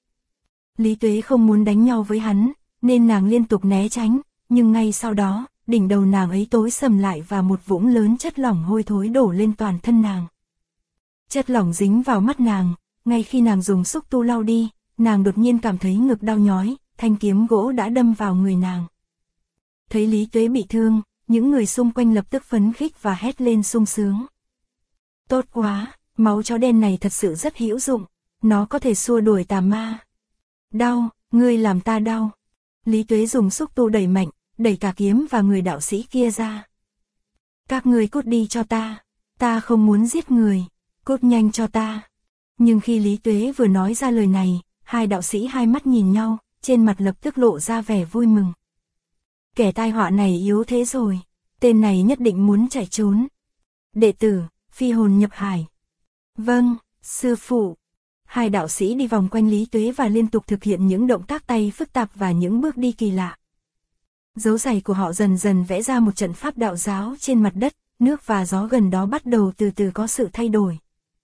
Lý Tuế không muốn đánh nhau với hắn, nên nàng liên tục né tránh, nhưng ngay sau đó, đỉnh đầu nàng ấy tối sầm lại và một vũng lớn chất lỏng hôi thối đổ lên toàn thân nàng. Chất lỏng dính vào mắt nàng, ngay khi nàng dùng xúc tu lau đi, nàng đột nhiên cảm thấy ngực đau nhói, thanh kiếm gỗ đã đâm vào người nàng. Thấy Lý Tuế bị thương, những người xung quanh lập tức phấn khích và hét lên sung sướng. Tốt quá, máu chó đen này thật sự rất hữu dụng, nó có thể xua đuổi tà ma. Đau, ngươi làm ta đau. Lý Tuế dùng xúc tu đẩy mạnh, đẩy cả kiếm và người đạo sĩ kia ra. Các ngươi cút đi cho ta không muốn giết người, cút nhanh cho ta. Nhưng khi Lý Tuế vừa nói ra lời này, 2 đạo sĩ hai mắt nhìn nhau, trên mặt lập tức lộ ra vẻ vui mừng. Kẻ tai họa này yếu thế rồi, tên này nhất định muốn chạy trốn. Đệ tử, phi hồn nhập hải. Vâng, sư phụ. 2 đạo sĩ đi vòng quanh Lý Tuế và liên tục thực hiện những động tác tay phức tạp và những bước đi kỳ lạ. Dấu giày của họ dần dần vẽ ra một trận pháp đạo giáo trên mặt đất, nước và gió gần đó bắt đầu từ từ có sự thay đổi.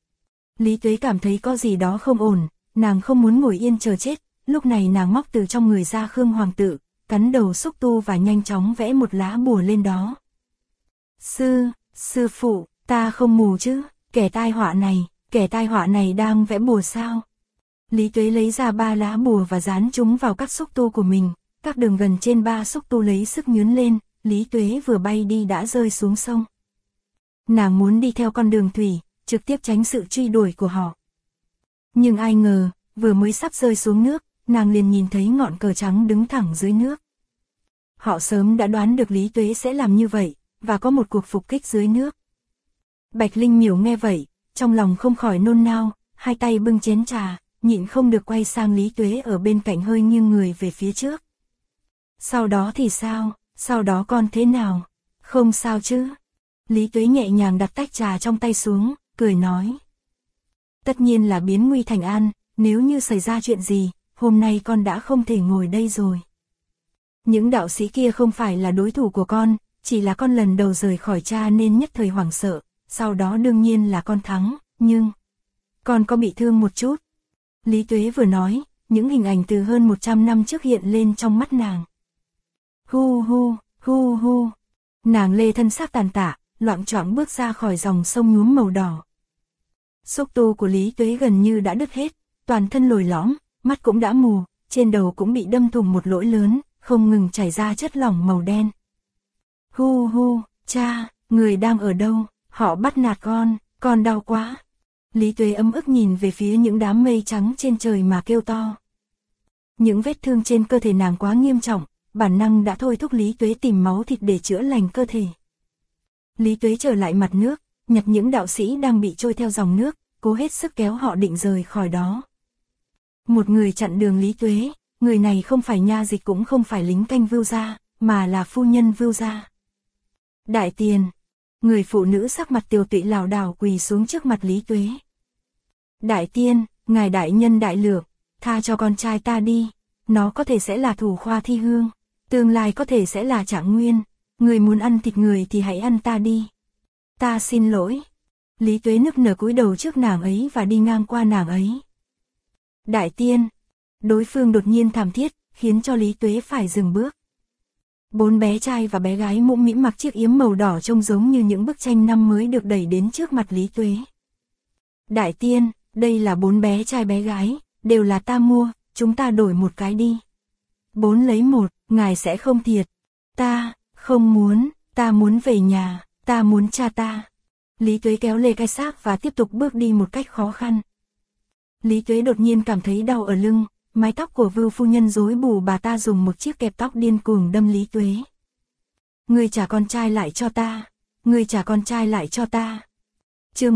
Lý Tuế cảm thấy có gì đó không ổn, nàng không muốn ngồi yên chờ chết, lúc này nàng móc từ trong người ra Khương Hoàng Tự, cắn đầu xúc tu và nhanh chóng vẽ một lá bùa lên đó. Sư phụ, ta không mù chứ, kẻ tai họa này đang vẽ bùa sao? Lý Tuế lấy ra 3 lá bùa và dán chúng vào các xúc tu của mình, các đường gần trên 3 xúc tu lấy sức nhướn lên, Lý Tuế vừa bay đi đã rơi xuống sông. Nàng muốn đi theo con đường thủy, trực tiếp tránh sự truy đuổi của họ. Nhưng ai ngờ, vừa mới sắp rơi xuống nước, nàng liền nhìn thấy ngọn cờ trắng đứng thẳng dưới nước. Họ sớm đã đoán được Lý Tuế sẽ làm như vậy, và có một cuộc phục kích dưới nước. Bạch Linh Miểu nghe vậy, trong lòng không khỏi nôn nao, 2 tay bưng chén trà, nhịn không được quay sang Lý Tuế ở bên cạnh hơi nghiêng người về phía trước. Sau đó thì sao, sau đó con thế nào? Không sao chứ? Lý Tuế nhẹ nhàng đặt tách trà trong tay xuống, cười nói. Tất nhiên là biến nguy thành an, nếu như xảy ra chuyện gì, hôm nay con đã không thể ngồi đây rồi. Những đạo sĩ kia không phải là đối thủ của con, chỉ là con lần đầu rời khỏi cha nên nhất thời hoảng sợ, sau đó đương nhiên là con thắng, nhưng con có bị thương một chút. Lý Tuế vừa nói, những hình ảnh từ hơn 100 năm trước hiện lên trong mắt nàng. Hu hu, nàng lê thân xác tàn tạ, loạng choạng bước ra khỏi dòng sông nhuốm màu đỏ. Xúc tu của Lý Tuế gần như đã đứt hết, toàn thân lồi lõm, mắt cũng đã mù, trên đầu cũng bị đâm thủng một lỗ lớn, không ngừng chảy ra chất lỏng màu đen. Hu, cha, người đang ở đâu, họ bắt nạt con đau quá. Lý Tuế ấm ức nhìn về phía những đám mây trắng trên trời mà kêu to. Những vết thương trên cơ thể nàng quá nghiêm trọng, bản năng đã thôi thúc Lý Tuế tìm máu thịt để chữa lành cơ thể. Lý Tuế trở lại mặt nước, nhặt những đạo sĩ đang bị trôi theo dòng nước, cố hết sức kéo họ định rời khỏi đó. Một người chặn đường Lý Tuế, người này không phải nha dịch cũng không phải lính canh Vưu gia, mà là phu nhân Vưu gia. Đại tiền, người phụ nữ sắc mặt tiều tụy lảo đảo quỳ xuống trước mặt Lý Tuế. Đại tiên, ngài đại nhân đại lượng, tha cho con trai ta đi, nó có thể sẽ là thủ khoa thi hương, tương lai có thể sẽ là Trạng Nguyên, người muốn ăn thịt người thì hãy ăn ta đi. Ta xin lỗi. Lý Tuế nức nở cúi đầu trước nàng ấy và đi ngang qua nàng ấy. Đại tiên, đối phương đột nhiên thảm thiết, khiến cho Lý Tuế phải dừng bước. 4 bé trai và bé gái mũm mĩm mặc chiếc yếm màu đỏ trông giống như những bức tranh năm mới được đẩy đến trước mặt Lý Tuế. Đại tiên, đây là 4 bé trai bé gái, đều là ta mua, chúng ta đổi một cái đi. 4 lấy 1, ngài sẽ không thiệt. Ta, không muốn, ta muốn về nhà, ta muốn cha ta. Lý Tuế kéo lê cái xác và tiếp tục bước đi một cách khó khăn. Lý Tuế đột nhiên cảm thấy đau ở lưng, mái tóc của Vưu phu nhân rối bù, bà ta dùng một chiếc kẹp tóc điên cuồng đâm Lý Tuế. Ngươi trả con trai lại cho ta, ngươi trả con trai lại cho ta. Chương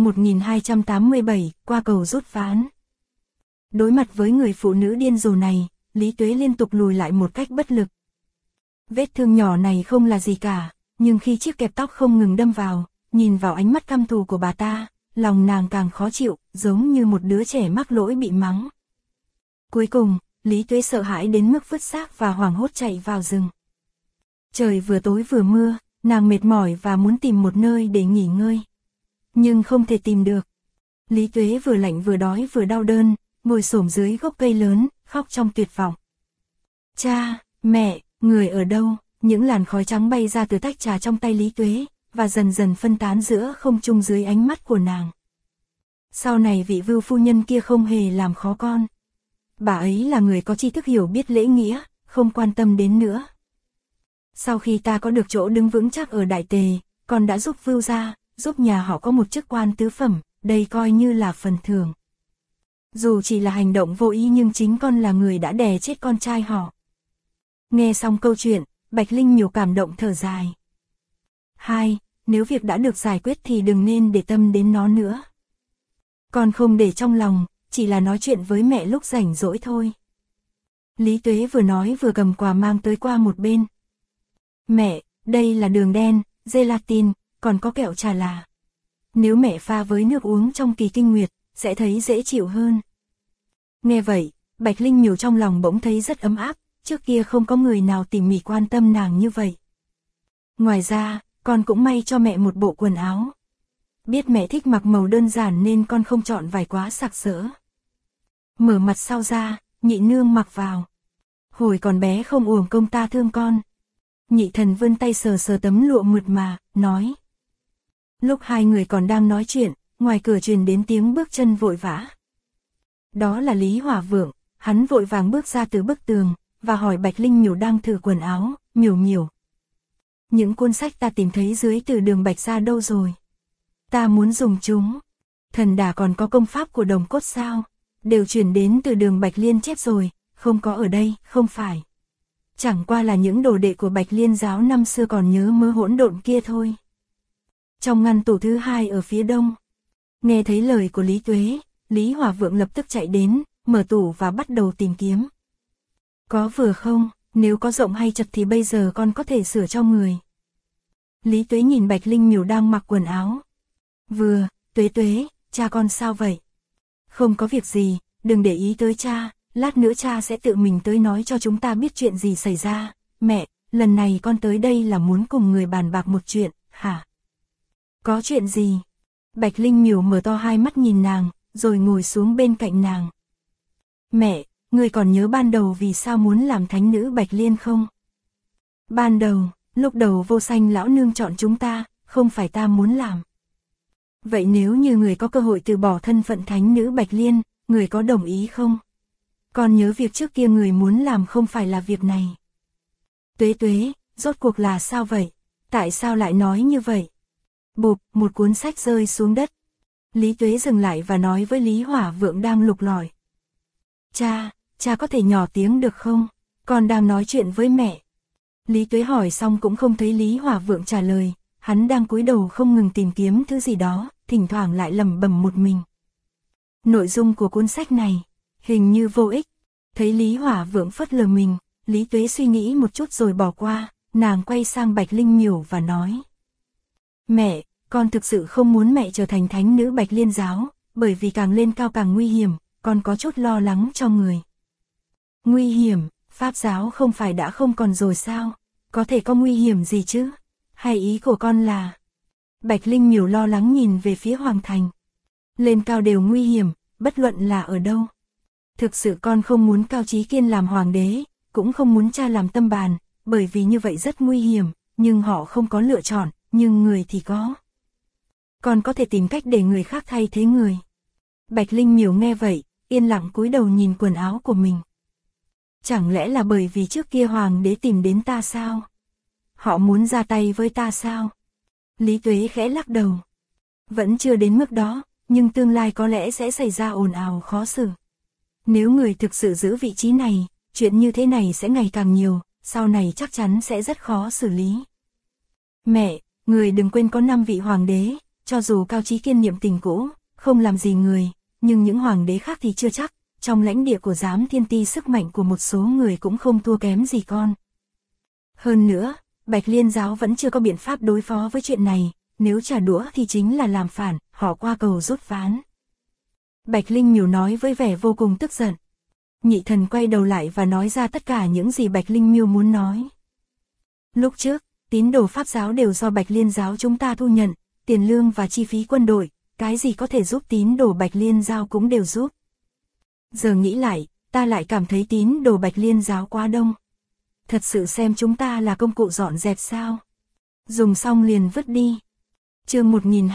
1287, qua cầu rút ván. Đối mặt với người phụ nữ điên rồ này, Lý Tuế liên tục lùi lại một cách bất lực. Vết thương nhỏ này không là gì cả, nhưng khi chiếc kẹp tóc không ngừng đâm vào, nhìn vào ánh mắt căm thù của bà ta, lòng nàng càng khó chịu, giống như một đứa trẻ mắc lỗi bị mắng. Cuối cùng, Lý Tuế sợ hãi đến mức vứt xác và hoảng hốt chạy vào rừng. Trời vừa tối vừa mưa, nàng mệt mỏi và muốn tìm một nơi để nghỉ ngơi. Nhưng không thể tìm được. Lý Tuế vừa lạnh vừa đói vừa đau đớn, ngồi xổm dưới gốc cây lớn, khóc trong tuyệt vọng. Cha, mẹ, người ở đâu? Những làn khói trắng bay ra từ tách trà trong tay Lý Tuế, và dần dần phân tán giữa không trung dưới ánh mắt của nàng. Sau này vị Vưu phu nhân kia không hề làm khó con. Bà ấy là người có tri thức hiểu biết lễ nghĩa, không quan tâm đến nữa. Sau khi ta có được chỗ đứng vững chắc ở Đại Tề, con đã giúp Vưu gia, giúp nhà họ có một chức quan tứ phẩm, đây coi như là phần thưởng. Dù chỉ là hành động vô ý nhưng chính con là người đã đè chết con trai họ. Nghe xong câu chuyện, Bạch Linh nhiều cảm động thở dài. 2. Nếu việc đã được giải quyết thì đừng nên để tâm đến nó nữa. Con không để trong lòng, chỉ là nói chuyện với mẹ lúc rảnh rỗi thôi. Lý Tuế vừa nói vừa cầm quà mang tới qua một bên. Mẹ, đây là đường đen, gelatin, còn có kẹo trà là. Nếu mẹ pha với nước uống trong kỳ kinh nguyệt, sẽ thấy dễ chịu hơn. Nghe vậy, Bạch Linh Miểu trong lòng bỗng thấy rất ấm áp, trước kia không có người nào tỉ mỉ quan tâm nàng như vậy. Ngoài ra, con cũng may cho mẹ một bộ quần áo. Biết mẹ thích mặc màu đơn giản nên con không chọn vải quá sặc sỡ. Mở mặt sau ra, nhị nương mặc vào. Hồi còn bé không uổng công ta thương con. Nhị thần vươn tay sờ sờ tấm lụa mượt mà, nói. Lúc hai người còn đang nói chuyện, ngoài cửa truyền đến tiếng bước chân vội vã. Đó là Lý Hỏa Vượng, hắn vội vàng bước ra từ bức tường, và hỏi Bạch Linh Miểu đang thử quần áo, Miểu Miểu. Những cuốn sách ta tìm thấy dưới từ đường Bạch ra đâu rồi? Ta muốn dùng chúng. Thần đà còn có công pháp của Đồng Cốt sao? Đều chuyển đến từ đường Bạch Liên chép rồi, không có ở đây, không phải. Chẳng qua là những đồ đệ của Bạch Liên giáo năm xưa còn nhớ mớ hỗn độn kia thôi. Trong ngăn tủ thứ 2 ở phía đông. Nghe thấy lời của Lý Tuế, Lý Hỏa Vượng lập tức chạy đến, mở tủ và bắt đầu tìm kiếm. Có vừa không, nếu có rộng hay chật thì bây giờ con có thể sửa cho người. Lý Tuế nhìn Bạch Linh Miểu đang mặc quần áo. Vừa, Tuế Tuế, cha con sao vậy? Không có việc gì, đừng để ý tới cha, lát nữa cha sẽ tự mình tới nói cho chúng ta biết chuyện gì xảy ra. Mẹ, lần này con tới đây là muốn cùng người bàn bạc một chuyện, hả? Có chuyện gì? Bạch Linh Miểu mở to hai mắt nhìn nàng, rồi ngồi xuống bên cạnh nàng. Mẹ, người còn nhớ ban đầu vì sao muốn làm thánh nữ Bạch Liên không? Ban đầu, lúc đầu Vô Sanh lão nương chọn chúng ta, không phải ta muốn làm. Vậy nếu như người có cơ hội từ bỏ thân phận thánh nữ Bạch Liên, người có đồng ý không? Con nhớ việc trước kia người muốn làm không phải là việc này. Tuế Tuế, rốt cuộc là sao vậy? Tại sao lại nói như vậy? Bụp, một cuốn sách rơi xuống đất. Lý Tuế dừng lại và nói với Lý Hỏa Vượng đang lục lọi. Cha có thể nhỏ tiếng được không? Con đang nói chuyện với mẹ. Lý Tuế hỏi xong cũng không thấy Lý Hỏa Vượng trả lời, hắn đang cúi đầu không ngừng tìm kiếm thứ gì đó, thỉnh thoảng lại lẩm bẩm một mình. Nội dung của cuốn sách này, hình như vô ích. Thấy Lý Hỏa Vượng phớt lờ mình, Lý Tuế suy nghĩ một chút rồi bỏ qua, nàng quay sang Bạch Linh Miểu và nói. Mẹ, con thực sự không muốn mẹ trở thành thánh nữ Bạch Liên giáo, bởi vì càng lên cao càng nguy hiểm, con có chút lo lắng cho người. Nguy hiểm, Pháp giáo không phải đã không còn rồi sao? Có thể có nguy hiểm gì chứ? Hay ý của con là... Bạch Linh Miểu lo lắng nhìn về phía Hoàng Thành. Lên cao đều nguy hiểm, bất luận là ở đâu. Thực sự con không muốn Cao Chí Kiên làm hoàng đế, cũng không muốn cha làm tâm bàn, bởi vì như vậy rất nguy hiểm, nhưng họ không có lựa chọn, nhưng người thì có. Con có thể tìm cách để người khác thay thế người. Bạch Linh Miểu nghe vậy, yên lặng cúi đầu nhìn quần áo của mình. Chẳng lẽ là bởi vì trước kia hoàng đế tìm đến ta sao? Họ muốn ra tay với ta sao? Lý Tuế khẽ lắc đầu. Vẫn chưa đến mức đó, nhưng tương lai có lẽ sẽ xảy ra ồn ào khó xử. Nếu người thực sự giữ vị trí này, chuyện như thế này sẽ ngày càng nhiều, sau này chắc chắn sẽ rất khó xử lý. Mẹ, người đừng quên có 5 vị hoàng đế, cho dù Cao Chí Kiên niệm tình cũ, không làm gì người, nhưng những hoàng đế khác thì chưa chắc, trong lãnh địa của Giám Thiên Ti sức mạnh của một số người cũng không thua kém gì con. Hơn nữa, Bạch Liên giáo vẫn chưa có biện pháp đối phó với chuyện này, nếu trả đũa thì chính là làm phản, họ qua cầu rút ván. Bạch Linh Miểu nói với vẻ vô cùng tức giận. Nhị thần quay đầu lại và nói ra tất cả những gì Bạch Linh Miểu muốn nói. Lúc trước, tín đồ Pháp giáo đều do Bạch Liên giáo chúng ta thu nhận, tiền lương và chi phí quân đội, cái gì có thể giúp tín đồ Bạch Liên giáo cũng đều giúp. Giờ nghĩ lại, ta lại cảm thấy tín đồ Bạch Liên giáo quá đông. Thật sự xem chúng ta là công cụ dọn dẹp sao? Dùng xong liền vứt đi. Chương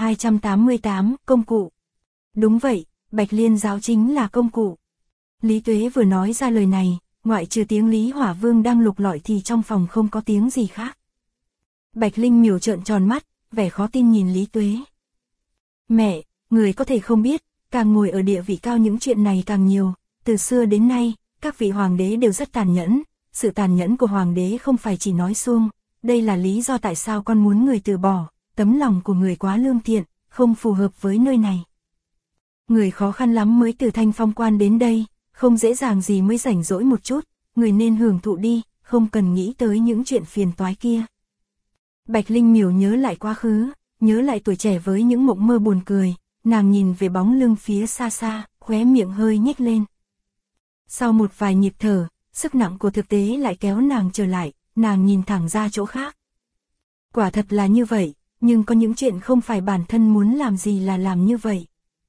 1288, công cụ. Đúng vậy, Bạch Liên giáo chính là công cụ. Lý Tuế vừa nói ra lời này, ngoại trừ tiếng Lý Hỏa Vương đang lục lọi thì trong phòng không có tiếng gì khác. Bạch Linh Miểu trợn tròn mắt, vẻ khó tin nhìn Lý Tuế. Mẹ, người có thể không biết, càng ngồi ở địa vị cao những chuyện này càng nhiều, từ xưa đến nay, các vị hoàng đế đều rất tàn nhẫn, sự tàn nhẫn của hoàng đế không phải chỉ nói suông, đây là lý do tại sao con muốn người từ bỏ, tấm lòng của người quá lương thiện, không phù hợp với nơi này. Người khó khăn lắm mới từ Thanh Phong quan đến đây, không dễ dàng gì mới rảnh rỗi một chút, người nên hưởng thụ đi, không cần nghĩ tới những chuyện phiền toái kia. Bạch Linh Miểu nhớ lại quá khứ, nhớ lại tuổi trẻ với những mộng mơ buồn cười, nàng nhìn về bóng lưng phía xa xa, khóe miệng hơi nhếch lên. Sau một vài nhịp thở, sức nặng của thực tế lại kéo nàng trở lại, nàng nhìn thẳng ra chỗ khác. Quả thật là như vậy, nhưng có những chuyện không phải bản thân muốn làm gì là làm như vậy.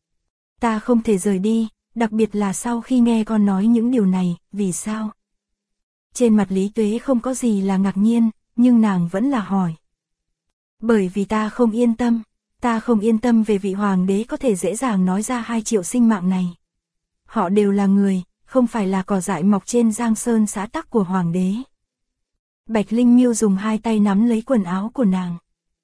Ta không thể rời đi, đặc biệt là sau khi nghe con nói những điều này, vì sao? Trên mặt Lý Tuế không có gì là ngạc nhiên, nhưng nàng vẫn là hỏi. Bởi vì ta không yên tâm về vị hoàng đế có thể dễ dàng nói ra 2 triệu sinh mạng này. Họ đều là người, không phải là cỏ dại mọc trên giang sơn xã tắc của hoàng đế. Bạch Linh Miêu dùng 2 tay nắm lấy quần áo của nàng.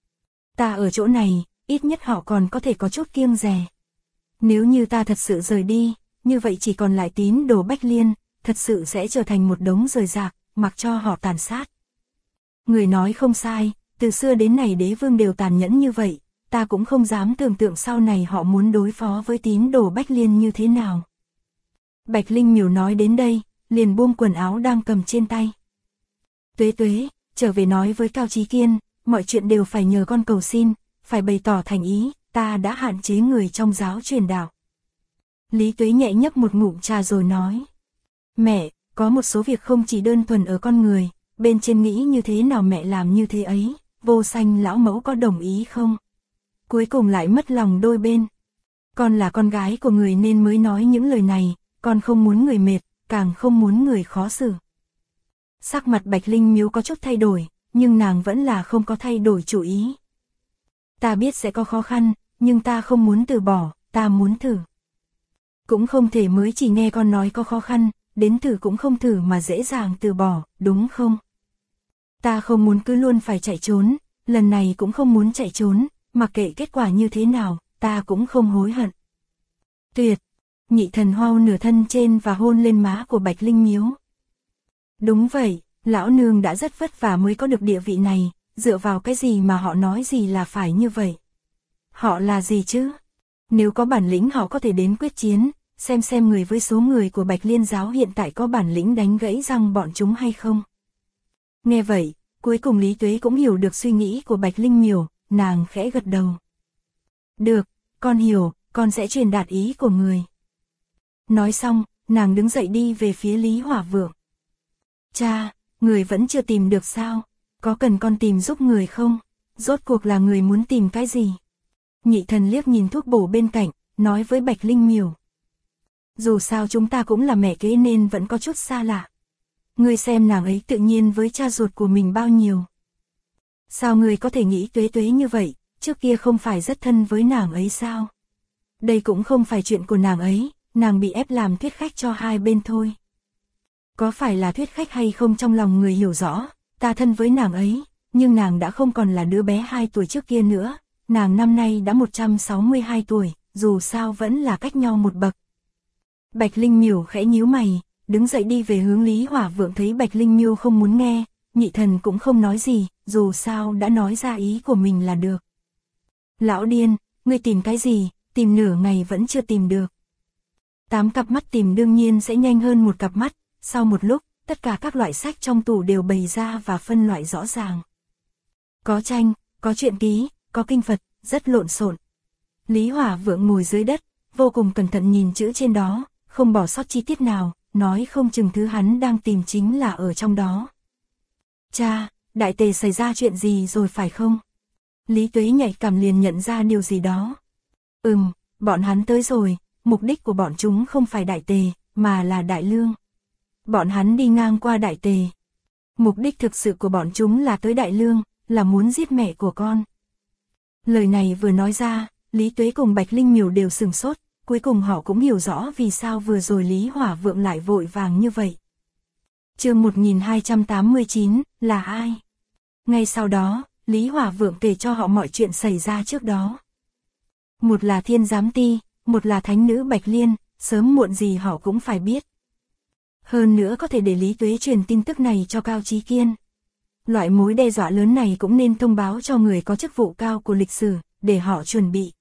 Ta ở chỗ này, ít nhất họ còn có thể có chút kiêng dè. Nếu như ta thật sự rời đi, như vậy chỉ còn lại tín đồ Bách Liên, thật sự sẽ trở thành một đống rời rạc, mặc cho họ tàn sát. Người nói không sai, từ xưa đến nay đế vương đều tàn nhẫn như vậy, ta cũng không dám tưởng tượng sau này họ muốn đối phó với tín đồ Bách Liên như thế nào. Bạch Linh Miểu nói đến đây, liền buông quần áo đang cầm trên tay. Tuế Tuế, trở về nói với Cao Chí Kiên, mọi chuyện đều phải nhờ con cầu xin, phải bày tỏ thành ý, ta đã hạn chế người trong giáo truyền đạo. Lý Tuế nhẹ nhấp một ngụm trà rồi nói. Mẹ, có một số việc không chỉ đơn thuần ở con người, bên trên nghĩ như thế nào mẹ làm như thế ấy, Vô Sanh lão mẫu có đồng ý không? Cuối cùng lại mất lòng đôi bên. Con là con gái của người nên mới nói những lời này, con không muốn người mệt, càng không muốn người khó xử. Sắc mặt Bạch Linh Miếu có chút thay đổi, nhưng nàng vẫn là không có thay đổi chủ ý. Ta biết sẽ có khó khăn, nhưng ta không muốn từ bỏ, ta muốn thử. Cũng không thể mới chỉ nghe con nói có khó khăn, đến thử cũng không thử mà dễ dàng từ bỏ, đúng không? Ta không muốn cứ luôn phải chạy trốn, lần này cũng không muốn chạy trốn, mặc kệ kết quả như thế nào, ta cũng không hối hận. Tuyệt! Nhị thần hau nửa thân trên và hôn lên má của Bạch Linh Miếu. Đúng vậy, lão nương đã rất vất vả mới có được địa vị này, dựa vào cái gì mà họ nói gì là phải như vậy? Họ là gì chứ? Nếu có bản lĩnh họ có thể đến quyết chiến, xem người với số người của Bạch Liên giáo hiện tại có bản lĩnh đánh gãy răng bọn chúng hay không. Nghe vậy, cuối cùng Lý Tuế cũng hiểu được suy nghĩ của Bạch Linh Miểu, nàng khẽ gật đầu. Được, con hiểu, con sẽ truyền đạt ý của người. Nói xong, nàng đứng dậy đi về phía Lý Hỏa Vượng. Cha, người vẫn chưa tìm được sao? Có cần con tìm giúp người không? Rốt cuộc là người muốn tìm cái gì? Nhị thần liếc nhìn thuốc bổ bên cạnh, nói với Bạch Linh Miểu. Dù sao chúng ta cũng là mẹ kế nên vẫn có chút xa lạ. Ngươi xem nàng ấy tự nhiên với cha ruột của mình bao nhiêu. Sao ngươi có thể nghĩ Tuế Tuế như vậy, trước kia không phải rất thân với nàng ấy sao? Đây cũng không phải chuyện của nàng ấy, nàng bị ép làm thuyết khách cho hai bên thôi. Có phải là thuyết khách hay không trong lòng người hiểu rõ, ta thân với nàng ấy, nhưng nàng đã không còn là đứa bé 2 tuổi trước kia nữa, nàng năm nay đã 162 tuổi, dù sao vẫn là cách nhau một bậc. Bạch Linh Miểu khẽ nhíu mày, đứng dậy đi về hướng Lý Hỏa Vượng, thấy Bạch Linh Miêu không muốn nghe, nhị thần cũng không nói gì, dù sao đã nói ra ý của mình là được. Lão điên, ngươi tìm cái gì, tìm nửa ngày vẫn chưa tìm được. 8 cặp mắt tìm đương nhiên sẽ nhanh hơn một cặp mắt, sau một lúc, tất cả các loại sách trong tủ đều bày ra và phân loại rõ ràng. Có tranh, có truyện ký, có kinh Phật, rất lộn xộn. Lý Hỏa Vượng ngồi dưới đất, vô cùng cẩn thận nhìn chữ trên đó, không bỏ sót chi tiết nào, nói không chừng thứ hắn đang tìm chính là ở trong đó. Cha, đại tề xảy ra chuyện gì rồi phải không? Lý Tuế nhạy cảm liền nhận ra điều gì đó. Bọn hắn tới rồi, mục đích của bọn chúng không phải đại tề, mà là đại lương. Bọn hắn đi ngang qua đại tề. Mục đích thực sự của bọn chúng là tới đại lương, là muốn giết mẹ của con. Lời này vừa nói ra, Lý Tuế cùng Bạch Linh Miểu đều sửng sốt, cuối cùng họ cũng hiểu rõ vì sao vừa rồi Lý Hỏa Vượng lại vội vàng như vậy. Chương 1289, là ai? Ngay sau đó, Lý Hỏa Vượng kể cho họ mọi chuyện xảy ra trước đó. Một là Thiên Giám Ti, một là thánh nữ Bạch Liên, sớm muộn gì họ cũng phải biết. Hơn nữa có thể để Lý Tuế truyền tin tức này cho Cao Chí Kiên. Loại mối đe dọa lớn này cũng nên thông báo cho người có chức vụ cao của lịch sử, để họ chuẩn bị.